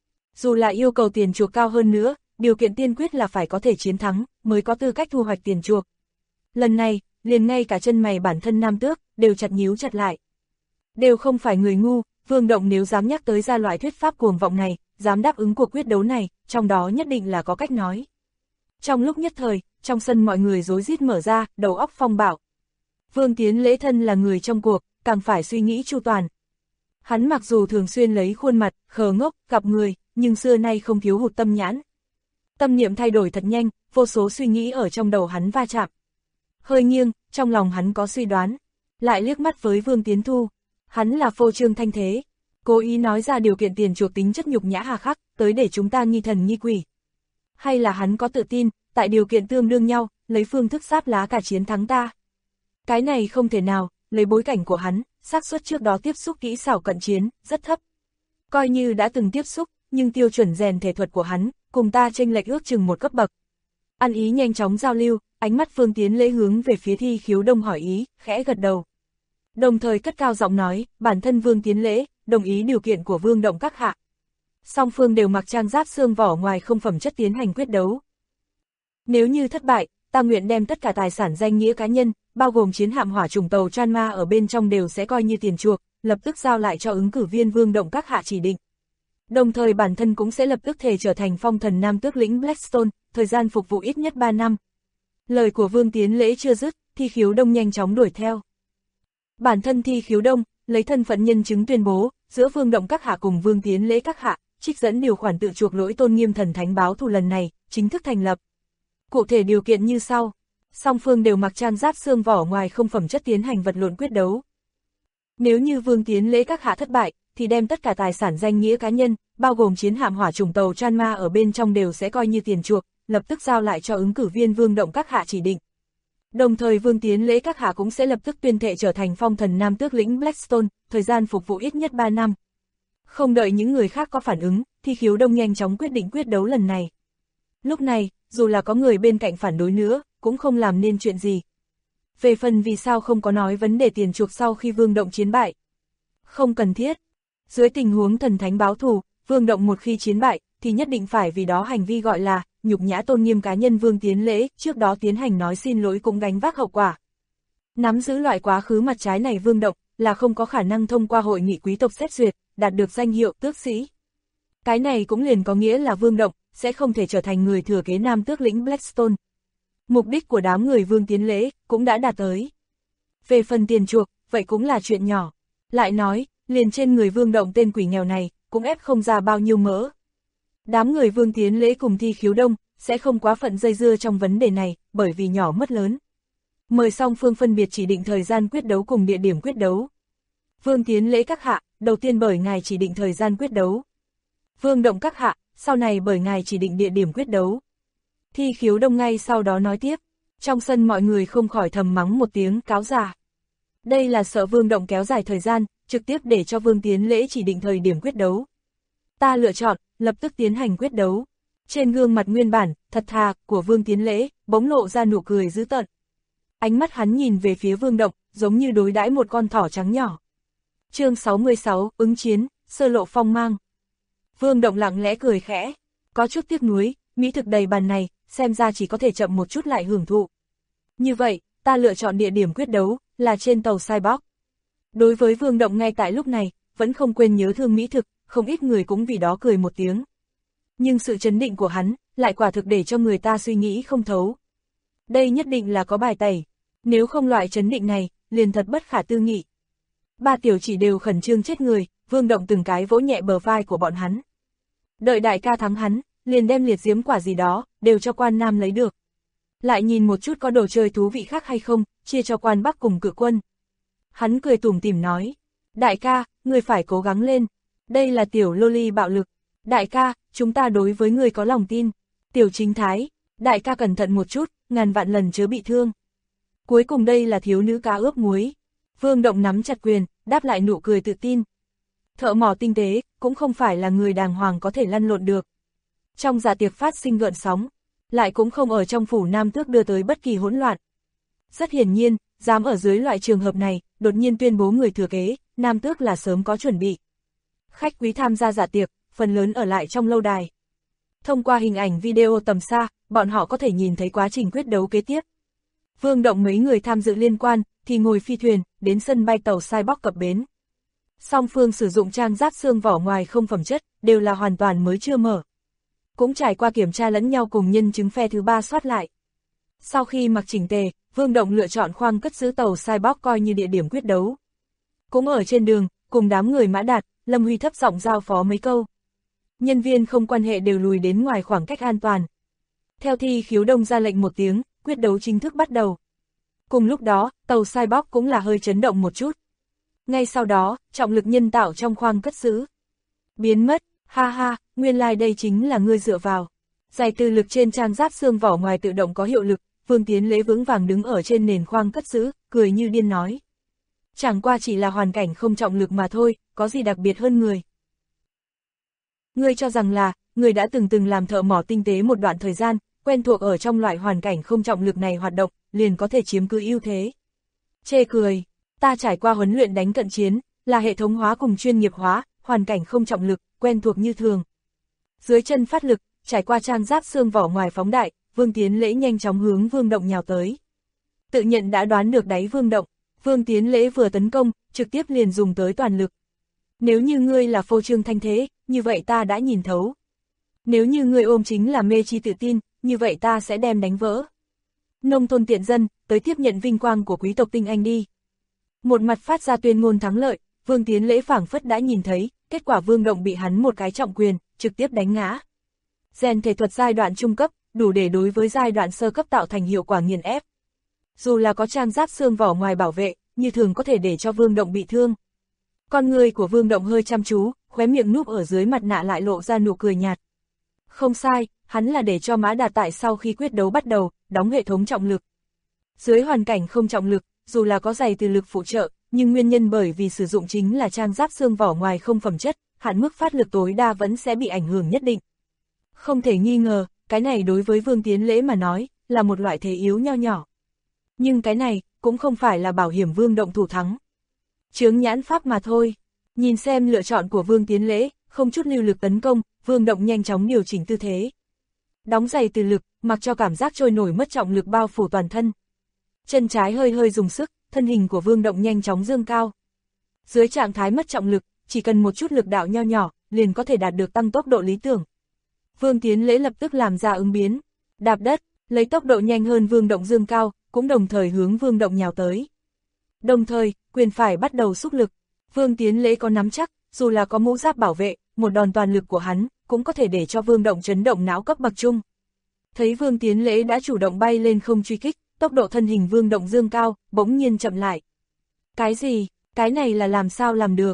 Dù là yêu cầu tiền chuộc cao hơn nữa, điều kiện tiên quyết là phải có thể chiến thắng, mới có tư cách thu hoạch tiền chuộc. Lần này, liền ngay cả chân mày bản thân nam tước, đều chặt nhíu chặt lại. Đều không phải người ngu, Vương Động nếu dám nhắc tới ra loại thuyết pháp cuồng vọng này, dám đáp ứng cuộc quyết đấu này, trong đó nhất định là có cách nói. Trong lúc nhất thời, trong sân mọi người rối rít mở ra, đầu óc phong bạo. Vương Tiến Lễ thân là người trong cuộc, càng phải suy nghĩ chu toàn. Hắn mặc dù thường xuyên lấy khuôn mặt, khờ ngốc, gặp người, nhưng xưa nay không thiếu hụt tâm nhãn. Tâm niệm thay đổi thật nhanh, vô số suy nghĩ ở trong đầu hắn va chạm. Hơi nghiêng, trong lòng hắn có suy đoán. Lại liếc mắt với Vương Tiến Thu. Hắn là phô trương thanh thế. Cố ý nói ra điều kiện tiền chuộc tính chất nhục nhã hà khắc, tới để chúng ta nghi thần nghi quỷ. Hay là hắn có tự tin, tại điều kiện tương đương nhau, lấy phương thức sáp lá cả chiến thắng ta. Cái này không thể nào, lấy bối cảnh của hắn, xác suất trước đó tiếp xúc kỹ xảo cận chiến, rất thấp. Coi như đã từng tiếp xúc, nhưng tiêu chuẩn rèn thể thuật của hắn, cùng ta chênh lệch ước chừng một cấp bậc. Ăn ý nhanh chóng giao lưu, ánh mắt Vương Tiến Lễ hướng về phía Thi Khiếu Đông hỏi ý, khẽ gật đầu. Đồng thời cất cao giọng nói, bản thân Vương Tiến Lễ, đồng ý điều kiện của Vương Động các hạ. Song phương đều mặc trang giáp xương vỏ ngoài không phẩm chất tiến hành quyết đấu. Nếu như thất bại, ta nguyện đem tất cả tài sản danh nghĩa cá nhân, bao gồm chiến hạm hỏa trùng tàu Tranma ở bên trong đều sẽ coi như tiền chuộc, lập tức giao lại cho ứng cử viên Vương Động các hạ chỉ định. Đồng thời bản thân cũng sẽ lập tức thể trở thành phong thần nam tước lĩnh Blackstone, thời gian phục vụ ít nhất 3 năm. Lời của Vương Tiến Lễ chưa dứt, Thi Khiếu Đông nhanh chóng đuổi theo. Bản thân Thi Khiếu Đông, lấy thân phận nhân chứng tuyên bố, giữa Vương Động các hạ cùng Vương Tiến Lễ các hạ, trích dẫn điều khoản tự chuộc lỗi tôn nghiêm thần thánh báo thù lần này, chính thức thành lập. Cụ thể điều kiện như sau. Song phương đều mặc trang giáp xương vỏ ngoài không phẩm chất tiến hành vật lộn quyết đấu. Nếu như Vương Tiến Lễ các hạ thất bại, thì đem tất cả tài sản danh nghĩa cá nhân, bao gồm chiến hạm hỏa trùng tàu Tranma ở bên trong đều sẽ coi như tiền chuộc, lập tức giao lại cho ứng cử viên Vương Động các hạ chỉ định. Đồng thời Vương Tiến Lễ các hạ cũng sẽ lập tức tuyên thệ trở thành phong thần nam tước lĩnh Blackstone, thời gian phục vụ ít nhất 3 năm. Không đợi những người khác có phản ứng, Thi Khiếu Đông nhanh chóng quyết định quyết đấu lần này. Lúc này, dù là có người bên cạnh phản đối nữa, cũng không làm nên chuyện gì. Về phần vì sao không có nói vấn đề tiền chuộc sau khi Vương Động chiến bại. Không cần thiết. Dưới tình huống thần thánh báo thù, Vương Động một khi chiến bại, thì nhất định phải vì đó hành vi gọi là nhục nhã tôn nghiêm cá nhân Vương Tiến Lễ, trước đó tiến hành nói xin lỗi cũng gánh vác hậu quả. Nắm giữ loại quá khứ mặt trái này Vương Động, là không có khả năng thông qua hội nghị quý tộc xét duyệt, đạt được danh hiệu tước sĩ. Cái này cũng liền có nghĩa là Vương Động, sẽ không thể trở thành người thừa kế nam tước lĩnh Blackstone. Mục đích của đám người Vương Tiến Lễ, cũng đã đạt tới. Về phần tiền chuộc, vậy cũng là chuyện nhỏ. Lại nói, liền trên người Vương Động tên quỷ nghèo này, cũng ép không ra bao nhiêu mỡ. Đám người Vương Tiến Lễ cùng Thi Khiếu Đông, sẽ không quá phận dây dưa trong vấn đề này, bởi vì nhỏ mất lớn. Mời song phương phân biệt chỉ định thời gian quyết đấu cùng địa điểm quyết đấu. Vương Tiến Lễ các hạ, đầu tiên bởi ngài chỉ định thời gian quyết đấu. Vương Động các hạ, sau này bởi ngài chỉ định địa điểm quyết đấu. Thi Khiếu Đông ngay sau đó nói tiếp, trong sân mọi người không khỏi thầm mắng một tiếng cáo già. Đây là sợ Vương Động kéo dài thời gian, trực tiếp để cho Vương Tiến Lễ chỉ định thời điểm quyết đấu. Ta lựa chọn, lập tức tiến hành quyết đấu. Trên gương mặt nguyên bản, thật thà, của Vương Tiến Lễ, bỗng lộ ra nụ cười dữ tợn. Ánh mắt hắn nhìn về phía Vương Động, giống như đối đãi một con thỏ trắng nhỏ. Chương 66, ứng chiến, sơ lộ phong mang. Vương Động lặng lẽ cười khẽ, có chút tiếc nuối, mỹ thực đầy bàn này, xem ra chỉ có thể chậm một chút lại hưởng thụ. Như vậy, ta lựa chọn địa điểm quyết đấu, là trên tàu Cyborg. Đối với Vương Động ngay tại lúc này, vẫn không quên nhớ thương mỹ thực, không ít người cũng vì đó cười một tiếng. Nhưng sự chấn định của hắn, lại quả thực để cho người ta suy nghĩ không thấu. Đây nhất định là có bài tẩy, nếu không loại chấn định này, liền thật bất khả tư nghị. Ba tiểu chỉ đều khẩn trương chết người, Vương Động từng cái vỗ nhẹ bờ vai của bọn hắn. Đợi đại ca thắng hắn, liền đem liệt diễm quả gì đó, đều cho quan nam lấy được. Lại nhìn một chút có đồ chơi thú vị khác hay không, chia cho quan bắc cùng Cự Quân. Hắn cười tủm tỉm nói, đại ca, ngươi phải cố gắng lên, đây là tiểu loli bạo lực. Đại ca, chúng ta đối với ngươi có lòng tin. Tiểu Chính Thái, đại ca cẩn thận một chút, ngàn vạn lần chớ bị thương. Cuối cùng đây là thiếu nữ cá ướp muối. Vương Động nắm chặt quyền, đáp lại nụ cười tự tin. Thợ mỏ tinh tế, cũng không phải là người đàng hoàng có thể lăn lộn được. Trong dạ tiệc phát sinh gợn sóng, lại cũng không ở trong phủ Nam Tước đưa tới bất kỳ hỗn loạn. Rất hiển nhiên, dám ở dưới loại trường hợp này, đột nhiên tuyên bố người thừa kế, Nam Tước là sớm có chuẩn bị. Khách quý tham gia dạ tiệc, phần lớn ở lại trong lâu đài. Thông qua hình ảnh video tầm xa, bọn họ có thể nhìn thấy quá trình quyết đấu kế tiếp. Vương Động mấy người tham dự liên quan, thì ngồi phi thuyền, đến sân bay tàu Cyborg cập bến. Song phương sử dụng trang giáp xương vỏ ngoài không phẩm chất, đều là hoàn toàn mới chưa mở. Cũng trải qua kiểm tra lẫn nhau cùng nhân chứng phe thứ ba soát lại. Sau khi mặc chỉnh tề, Vương Động lựa chọn khoang cất giữ tàu Cyborg coi như địa điểm quyết đấu. Cũng ở trên đường, cùng đám người Mã Đạt, Lâm Huy thấp giọng giao phó mấy câu. Nhân viên không quan hệ đều lùi đến ngoài khoảng cách an toàn. Theo Thi Khiếu Đông ra lệnh một tiếng, quyết đấu chính thức bắt đầu. Cùng lúc đó, tàu Cyborg cũng là hơi chấn động một chút. Ngay sau đó, trọng lực nhân tạo trong khoang cất giữ biến mất, ha ha, nguyên lai đây chính là ngươi dựa vào. Giải từ lực trên trang giáp xương vỏ ngoài tự động có hiệu lực, Vương Tiến Lễ vững vàng đứng ở trên nền khoang cất giữ, cười như điên nói. Chẳng qua chỉ là hoàn cảnh không trọng lực mà thôi, có gì đặc biệt hơn người. Ngươi cho rằng là, ngươi đã từng làm thợ mỏ tinh tế một đoạn thời gian, quen thuộc ở trong loại hoàn cảnh không trọng lực này hoạt động, liền có thể chiếm cứ ưu thế. Chê cười, ta trải qua huấn luyện đánh cận chiến, là hệ thống hóa cùng chuyên nghiệp hóa, hoàn cảnh không trọng lực, quen thuộc như thường. Dưới chân phát lực, trải qua trang giáp xương vỏ ngoài phóng đại, Vương Tiến Lễ nhanh chóng hướng Vương Động nhào tới. Tự nhận đã đoán được đáy Vương Động, Vương Tiến Lễ vừa tấn công, trực tiếp liền dùng tới toàn lực. Nếu như ngươi là phô trương thanh thế, như vậy ta đã nhìn thấu. Nếu như ngươi ôm chính là mê chi tự tin, như vậy ta sẽ đem đánh vỡ. Nông thôn tiện dân, tới tiếp nhận vinh quang của quý tộc tinh anh đi. Một mặt phát ra tuyên ngôn thắng lợi, Vương Tiến Lễ phảng phất đã nhìn thấy, kết quả Vương Động bị hắn một cái trọng quyền, trực tiếp đánh ngã. Rèn thể thuật giai đoạn trung cấp, đủ để đối với giai đoạn sơ cấp tạo thành hiệu quả nghiền ép. Dù là có trang giáp xương vỏ ngoài bảo vệ, như thường có thể để cho Vương Động bị thương. Con người của Vương Động hơi chăm chú, khóe miệng núp ở dưới mặt nạ lại lộ ra nụ cười nhạt. Không sai, hắn là để cho Mã Đạt tại sau khi quyết đấu bắt đầu, đóng hệ thống trọng lực. Dưới hoàn cảnh không trọng lực, dù là có giày từ lực phụ trợ, nhưng nguyên nhân bởi vì sử dụng chính là trang giáp xương vỏ ngoài không phẩm chất, hạn mức phát lực tối đa vẫn sẽ bị ảnh hưởng nhất định. Không thể nghi ngờ, cái này đối với Vương Tiến Lễ mà nói, là một loại thế yếu nho nhỏ. Nhưng cái này, cũng không phải là bảo hiểm Vương Động thủ thắng. Chướng nhãn pháp mà thôi. Nhìn xem lựa chọn của Vương Tiến Lễ, không chút lưu lực tấn công, Vương Động nhanh chóng điều chỉnh tư thế. Đóng giày từ lực, mặc cho cảm giác trôi nổi mất trọng lực bao phủ toàn thân. Chân trái hơi hơi dùng sức, thân hình của Vương Động nhanh chóng dương cao. Dưới trạng thái mất trọng lực, chỉ cần một chút lực đạo nho nhỏ, liền có thể đạt được tăng tốc độ lý tưởng. Vương Tiến Lễ lập tức làm ra ứng biến, đạp đất, lấy tốc độ nhanh hơn Vương Động dương cao, cũng đồng thời hướng Vương Động nhào tới. Đồng thời, quyền phải bắt đầu xúc lực. Vương Tiến Lễ có nắm chắc, dù là có mũ giáp bảo vệ, một đòn toàn lực của hắn, cũng có thể để cho Vương Động chấn động não cấp bậc trung. Thấy Vương Tiến Lễ đã chủ động bay lên không truy kích, tốc độ thân hình Vương Động dương cao, bỗng nhiên chậm lại. Cái gì? Cái này là làm sao làm được?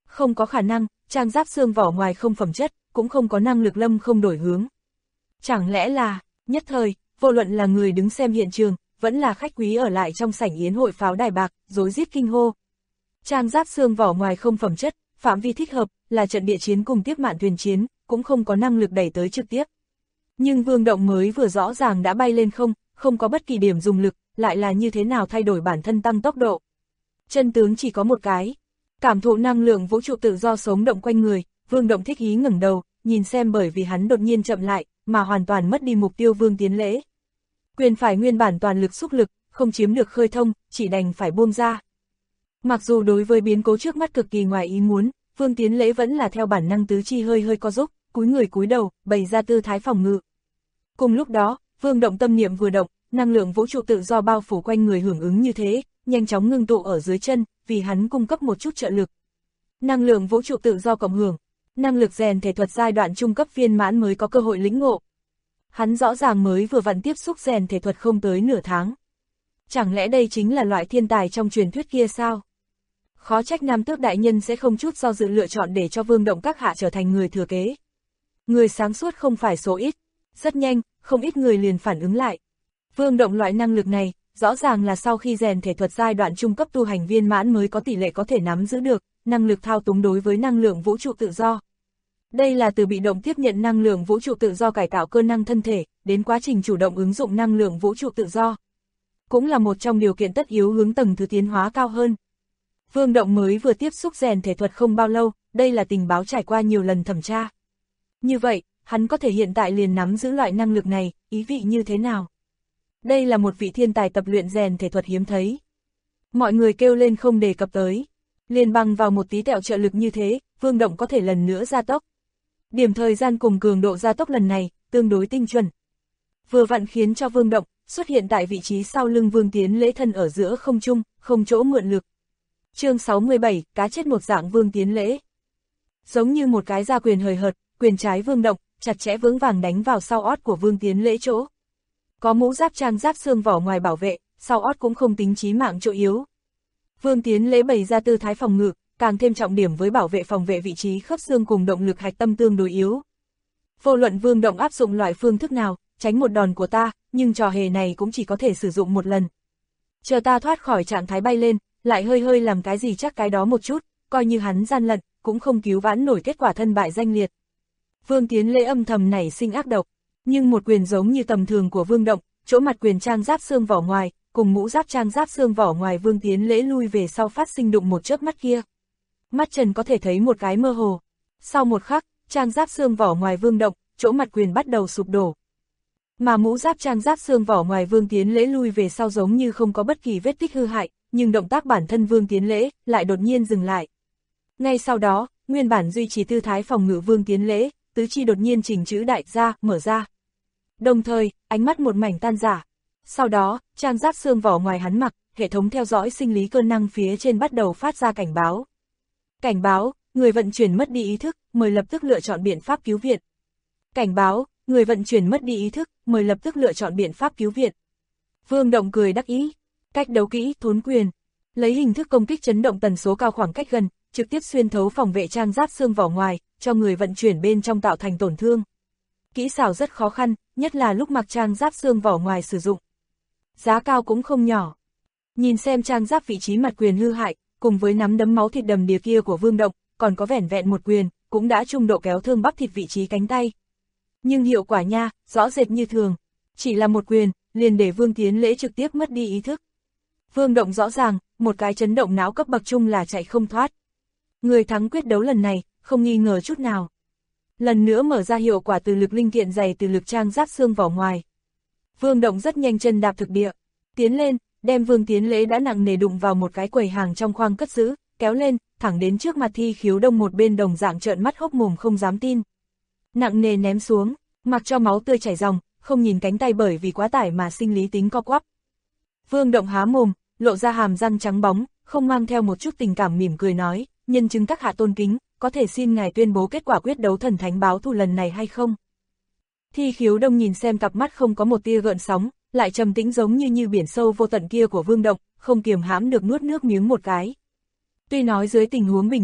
Không có khả năng, trang giáp xương vỏ ngoài không phẩm chất, cũng không có năng lực lâm không đổi hướng. Chẳng lẽ là, nhất thời, vô luận là người đứng xem hiện trường, vẫn là khách quý ở lại trong sảnh yến hội pháo đài bạc, rối rít kinh hô. Trang giáp xương vỏ ngoài không phẩm chất, phạm vi thích hợp, là trận địa chiến cùng tiếp mạn thuyền chiến, cũng không có năng lực đẩy tới trực tiếp. Nhưng Vương Động mới vừa rõ ràng đã bay lên không có bất kỳ điểm dùng lực, lại là như thế nào thay đổi bản thân tăng tốc độ. Chân tướng chỉ có một cái. Cảm thụ năng lượng vũ trụ tự do sống động quanh người, Vương Động thích ý ngẩng đầu, nhìn xem bởi vì hắn đột nhiên chậm lại, mà hoàn toàn mất đi mục tiêu Vương Tiến Lễ. Quyền phải nguyên bản toàn lực xúc lực, không chiếm được khơi thông, chỉ đành phải buông ra. Mặc dù đối với biến cố trước mắt cực kỳ ngoài ý muốn, Vương Tiến Lễ vẫn là theo bản năng tứ chi hơi co rúm, cúi người cúi đầu, bày ra tư thái phòng ngự. Cùng lúc đó, Vương Động tâm niệm vừa động, năng lượng vũ trụ tự do bao phủ quanh người hưởng ứng như thế, nhanh chóng ngưng tụ ở dưới chân, vì hắn cung cấp một chút trợ lực. Năng lượng vũ trụ tự do cộng hưởng, năng lực rèn thể thuật giai đoạn trung cấp viên mãn mới có cơ hội lĩnh ngộ. Hắn rõ ràng mới vừa vặn tiếp xúc rèn thể thuật không tới nửa tháng. Chẳng lẽ đây chính là loại thiên tài trong truyền thuyết kia sao? Khó trách Nam Tước đại nhân sẽ không chút do dự lựa chọn để cho Vương Động các hạ trở thành người thừa kế. Người sáng suốt không phải số ít. Rất nhanh, không ít người liền phản ứng lại. Vương Động loại năng lực này, rõ ràng là sau khi rèn thể thuật giai đoạn trung cấp tu hành viên mãn mới có tỷ lệ có thể nắm giữ được, năng lực thao túng đối với năng lượng vũ trụ tự do. Đây là từ bị động tiếp nhận năng lượng vũ trụ tự do cải tạo cơ năng thân thể, đến quá trình chủ động ứng dụng năng lượng vũ trụ tự do. Cũng là một trong điều kiện tất yếu hướng tầng thứ tiến hóa cao hơn. Vương Động mới vừa tiếp xúc rèn thể thuật không bao lâu, đây là tình báo trải qua nhiều lần thẩm tra. Như vậy, hắn có thể hiện tại liền nắm giữ loại năng lực này, ý vị như thế nào? Đây là một vị thiên tài tập luyện rèn thể thuật hiếm thấy. Mọi người kêu lên không đề cập tới. Liền bằng vào một tí tẹo trợ lực như thế, Vương Động có thể lần nữa gia tốc. Điểm thời gian cùng cường độ gia tốc lần này, tương đối tinh chuẩn. Vừa vặn khiến cho Vương Động xuất hiện tại vị trí sau lưng Vương Tiến Lễ thân ở giữa không trung, không chỗ mượn lực. Chương 67, cá chết một dạng Vương Tiến Lễ. Giống như một cái ra quyền hời hợt, quyền trái Vương Động, chặt chẽ vững vàng đánh vào sau ót của Vương Tiến Lễ chỗ. Có mũ giáp trang giáp xương vỏ ngoài bảo vệ, sau ót cũng không tính chí mạng chỗ yếu. Vương Tiến Lễ bày ra tư thái phòng ngự, càng thêm trọng điểm với bảo vệ phòng vệ vị trí khớp xương cùng động lực hạch tâm tương đối yếu. Vô luận Vương Động áp dụng loại phương thức nào, tránh một đòn của ta, nhưng trò hề này cũng chỉ có thể sử dụng một lần. Chờ ta thoát khỏi trạng thái bay lên, lại hơi làm cái gì chắc cái đó một chút, coi như hắn gian lận, cũng không cứu vãn nổi kết quả thân bại danh liệt. Vương Tiến Lễ âm thầm nảy sinh ác độc, nhưng một quyền giống như tầm thường của Vương Động, chỗ mặt quyền trang giáp xương vỏ ngoài, cùng mũ giáp trang giáp xương vỏ ngoài Vương Tiến Lễ lui về sau phát sinh đụng một chớp mắt kia. Mắt trần có thể thấy một cái mơ hồ. Sau một khắc, trang giáp xương vỏ ngoài Vương Động, chỗ mặt quyền bắt đầu sụp đổ. Mà mũ giáp trang giáp xương vỏ ngoài Vương Tiến Lễ lui về sau giống như không có bất kỳ vết tích hư hại, nhưng động tác bản thân Vương Tiến Lễ lại đột nhiên dừng lại. Ngay sau đó, nguyên bản duy trì tư thái phòng ngự Vương Tiến Lễ, tứ chi đột nhiên chỉnh chữ đại ra, mở ra. Đồng thời, ánh mắt một mảnh tan rã. Sau đó, trang giáp xương vỏ ngoài hắn mặc, hệ thống theo dõi sinh lý cơ năng phía trên bắt đầu phát ra cảnh báo. Cảnh báo, người vận chuyển mất đi ý thức, mời lập tức lựa chọn biện pháp cứu viện. Cảnh báo, người vận chuyển mất đi ý thức, mời lập tức lựa chọn biện pháp cứu viện. Vương Động cười đắc ý, cách đấu kỹ, thốn quyền. Lấy hình thức công kích chấn động tần số cao khoảng cách gần, trực tiếp xuyên thấu phòng vệ trang giáp xương vỏ ngoài, cho người vận chuyển bên trong tạo thành tổn thương. Kỹ xảo rất khó khăn, nhất là lúc mặc trang giáp xương vỏ ngoài sử dụng. Giá cao cũng không nhỏ. Nhìn xem trang giáp vị trí mặt quyền hư hại, cùng với nắm đấm máu thịt đầm đìa kia của Vương Động, còn có vẻn vẹn một quyền, cũng đã trung độ kéo thương bắp thịt vị trí cánh tay. Nhưng hiệu quả nha, rõ rệt như thường. Chỉ là một quyền, liền để Vương Tiến Lễ trực tiếp mất đi ý thức. Vương Động rõ ràng, một cái chấn động não cấp bậc trung là chạy không thoát. Người thắng quyết đấu lần này, không nghi ngờ chút nào. Lần nữa mở ra hiệu quả từ lực linh kiện dày từ lực trang giáp xương vỏ ngoài. Vương Động rất nhanh chân đạp thực địa, tiến lên, đem Vương Tiến Lễ đã nặng nề đụng vào một cái quầy hàng trong khoang cất giữ, kéo lên, thẳng đến trước mặt Thi Khiếu Đông một bên đồng dạng trợn mắt hốc mồm không dám tin. Nặng nề ném xuống, mặc cho máu tươi chảy ròng, không nhìn cánh tay bởi vì quá tải mà sinh lý tính co quắp. Vương Động há mồm, lộ ra hàm răng trắng bóng, không mang theo một chút tình cảm mỉm cười nói, nhân chứng các hạ tôn kính, có thể xin ngài tuyên bố kết quả quyết đấu thần thánh báo thù lần này hay không? Thi Khiếu Đông nhìn xem cặp mắt không có một tia gợn sóng, lại trầm tĩnh giống như biển sâu vô tận kia của Vương Động, không kiềm hãm được nuốt nước miếng một cái. Tuy nói dưới tình huống bình thường,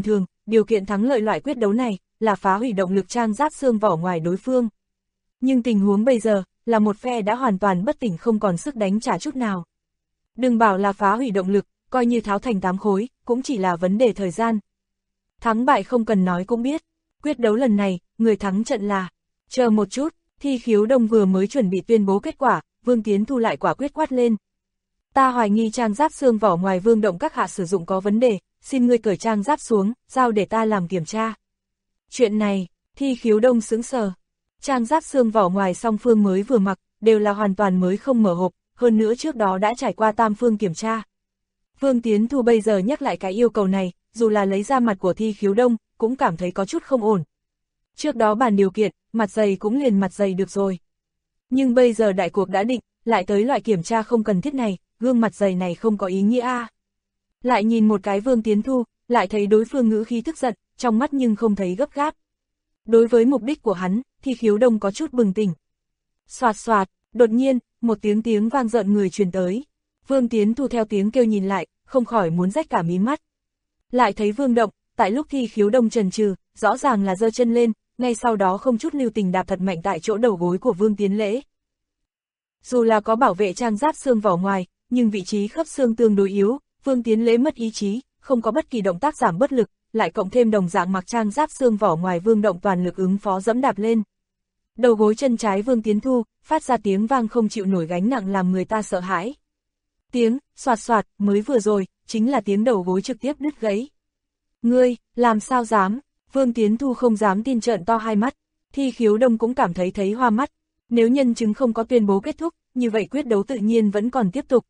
điều kiện thắng lợi loại quyết đấu này là phá hủy động lực trang giáp xương vỏ ngoài đối phương. Nhưng tình huống bây giờ là một phe đã hoàn toàn bất tỉnh không còn sức đánh trả chút nào. Đừng bảo là phá hủy động lực, coi như tháo thành 8 khối, cũng chỉ là vấn đề thời gian. Thắng bại không cần nói cũng biết, quyết đấu lần này, người thắng trận là... Chờ một chút, Thi Khiếu Đông vừa mới chuẩn bị tuyên bố kết quả, Vương Tiến Thu lại quả quyết quát lên. Ta hoài nghi trang giáp xương vỏ ngoài Vương Động các hạ sử dụng có vấn đề, xin ngươi cởi trang giáp xuống, giao để ta làm kiểm tra. Chuyện này, Thi Khiếu Đông sững sờ. Trang giáp xương vỏ ngoài song phương mới vừa mặc, đều là hoàn toàn mới không mở hộp, hơn nữa trước đó đã trải qua tam phương kiểm tra. Vương Tiến Thu bây giờ nhắc lại cái yêu cầu này, dù là lấy ra mặt của Thi Khiếu Đông, cũng cảm thấy có chút không ổn. Trước đó bàn điều kiện, mặt dày cũng liền mặt dày được rồi. Nhưng bây giờ đại cuộc đã định, lại tới loại kiểm tra không cần thiết này, gương mặt dày này không có ý nghĩa a. Lại nhìn một cái Vương Tiến Thu, lại thấy đối phương ngữ khí tức giận, trong mắt nhưng không thấy gấp gáp. Đối với mục đích của hắn, Thi Khiếu Đông có chút bừng tỉnh. Xoạt xoạt, đột nhiên, một tiếng vang rợn người truyền tới. Vương Tiến Thu theo tiếng kêu nhìn lại, không khỏi muốn rách cả mí mắt. Lại thấy Vương Động, tại lúc Thi Khiếu Đông chần chừ, rõ ràng là giơ chân lên, ngay sau đó không chút lưu tình đạp thật mạnh tại chỗ đầu gối của Vương Tiến Lễ. Dù là có bảo vệ trang giáp xương vỏ ngoài, nhưng vị trí khớp xương tương đối yếu, Vương Tiến Lễ mất ý chí, không có bất kỳ động tác giảm bất lực, lại cộng thêm đồng dạng mặc trang giáp xương vỏ ngoài Vương Động toàn lực ứng phó dẫm đạp lên. Đầu gối chân trái Vương Tiến Thu, phát ra tiếng vang không chịu nổi gánh nặng làm người ta sợ hãi. Tiếng, xoạt xoạt, mới vừa rồi, chính là tiếng đầu gối trực tiếp đứt gãy. Ngươi, làm sao dám? Vương Tiến Thu không dám tin trợn to hai mắt, Thi Khiếu Đông cũng cảm thấy hoa mắt. Nếu nhân chứng không có tuyên bố kết thúc, như vậy quyết đấu tự nhiên vẫn còn tiếp tục.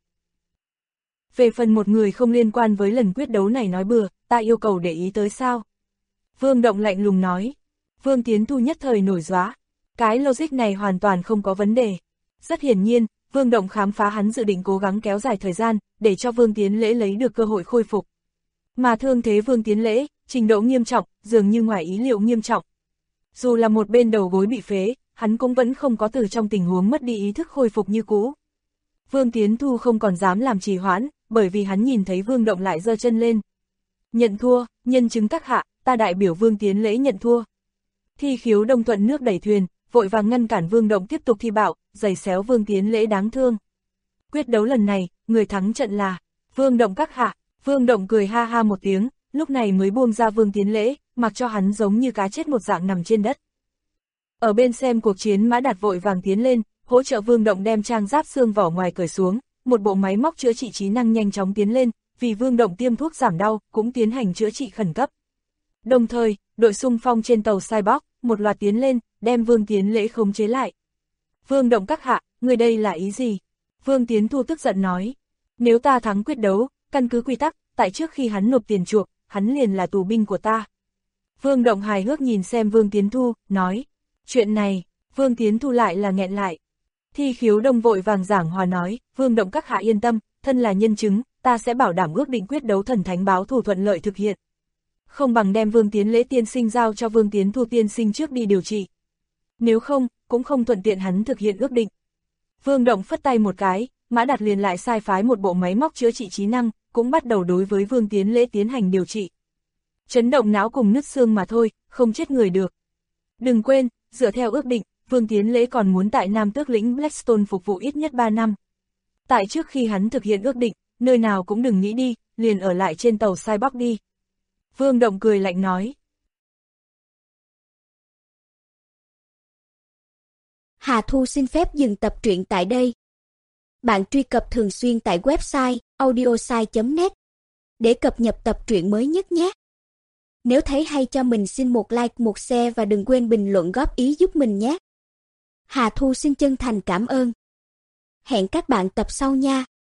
Về phần một người không liên quan với lần quyết đấu này nói bừa, ta yêu cầu để ý tới sao? Vương Động lạnh lùng nói. Vương Tiến Thu nhất thời nổi gióa. Cái logic này hoàn toàn không có vấn đề. Rất hiển nhiên, Vương Động khám phá hắn dự định cố gắng kéo dài thời gian, để cho Vương Tiến Lễ lấy được cơ hội khôi phục. Mà thương thế Vương Tiến Lễ, trình độ nghiêm trọng, dường như ngoài ý liệu nghiêm trọng. Dù là một bên đầu gối bị phế, hắn cũng vẫn không có từ trong tình huống mất đi ý thức khôi phục như cũ. Vương Tiến Thu không còn dám làm trì hoãn, bởi vì hắn nhìn thấy Vương Động lại giơ chân lên. Nhận thua, nhân chứng các hạ, ta đại biểu Vương Tiến Lễ nhận thua. Thi Khiếu Đông thuận nước đẩy thuyền, vội vàng ngăn cản Vương Động tiếp tục thi bạo, giày xéo Vương Tiến Lễ đáng thương. Quyết đấu lần này, người thắng trận là Vương Động các hạ. Vương Động cười ha ha một tiếng, lúc này mới buông ra Vương Tiến Lễ, mặc cho hắn giống như cá chết một dạng nằm trên đất. Ở bên xem cuộc chiến Mã Đạt vội vàng tiến lên, hỗ trợ Vương Động đem trang giáp xương vỏ ngoài cởi xuống, một bộ máy móc chữa trị trí năng nhanh chóng tiến lên, vì Vương Động tiêm thuốc giảm đau, cũng tiến hành chữa trị khẩn cấp. Đồng thời, đội xung phong trên tàu Cyborg, một loạt tiến lên, đem Vương Tiến Lễ khống chế lại. Vương Động các hạ, người đây là ý gì? Vương Tiến Thu tức giận nói. Nếu ta thắng quyết đấu, căn cứ quy tắc, tại trước khi hắn nộp tiền chuộc, hắn liền là tù binh của ta. Vương Động hài hước nhìn xem Vương Tiến Thu, nói. Chuyện này, Vương Tiến Thu lại là nghẹn lại. Thi Khiếu Đông vội vàng giảng hòa nói, Vương Động các hạ yên tâm, thân là nhân chứng, ta sẽ bảo đảm ước định quyết đấu thần thánh báo thù thuận lợi thực hiện. Không bằng đem Vương Tiến Lễ tiên sinh giao cho Vương Tiến Thu tiên sinh trước đi điều trị. Nếu không, cũng không thuận tiện hắn thực hiện ước định. Vương Động phất tay một cái, Mã Đạt liền lại sai phái một bộ máy móc chữa trị trí năng, cũng bắt đầu đối với Vương Tiến Lễ tiến hành điều trị. Chấn động não cùng nứt xương mà thôi, không chết người được. Đừng quên, dựa theo ước định, Vương Tiến Lễ còn muốn tại Nam Tước lĩnh Blackstone phục vụ ít nhất 3 năm. Tại trước khi hắn thực hiện ước định, nơi nào cũng đừng nghĩ đi, liền ở lại trên tàu Cyborg đi. Vương Động cười lạnh nói. Hà Thu xin phép dừng tập truyện tại đây. Bạn truy cập thường xuyên tại website audiosai.net để cập nhật tập truyện mới nhất nhé. Nếu thấy hay cho mình xin một like, một share và đừng quên bình luận góp ý giúp mình nhé. Hà Thu xin chân thành cảm ơn. Hẹn các bạn tập sau nha.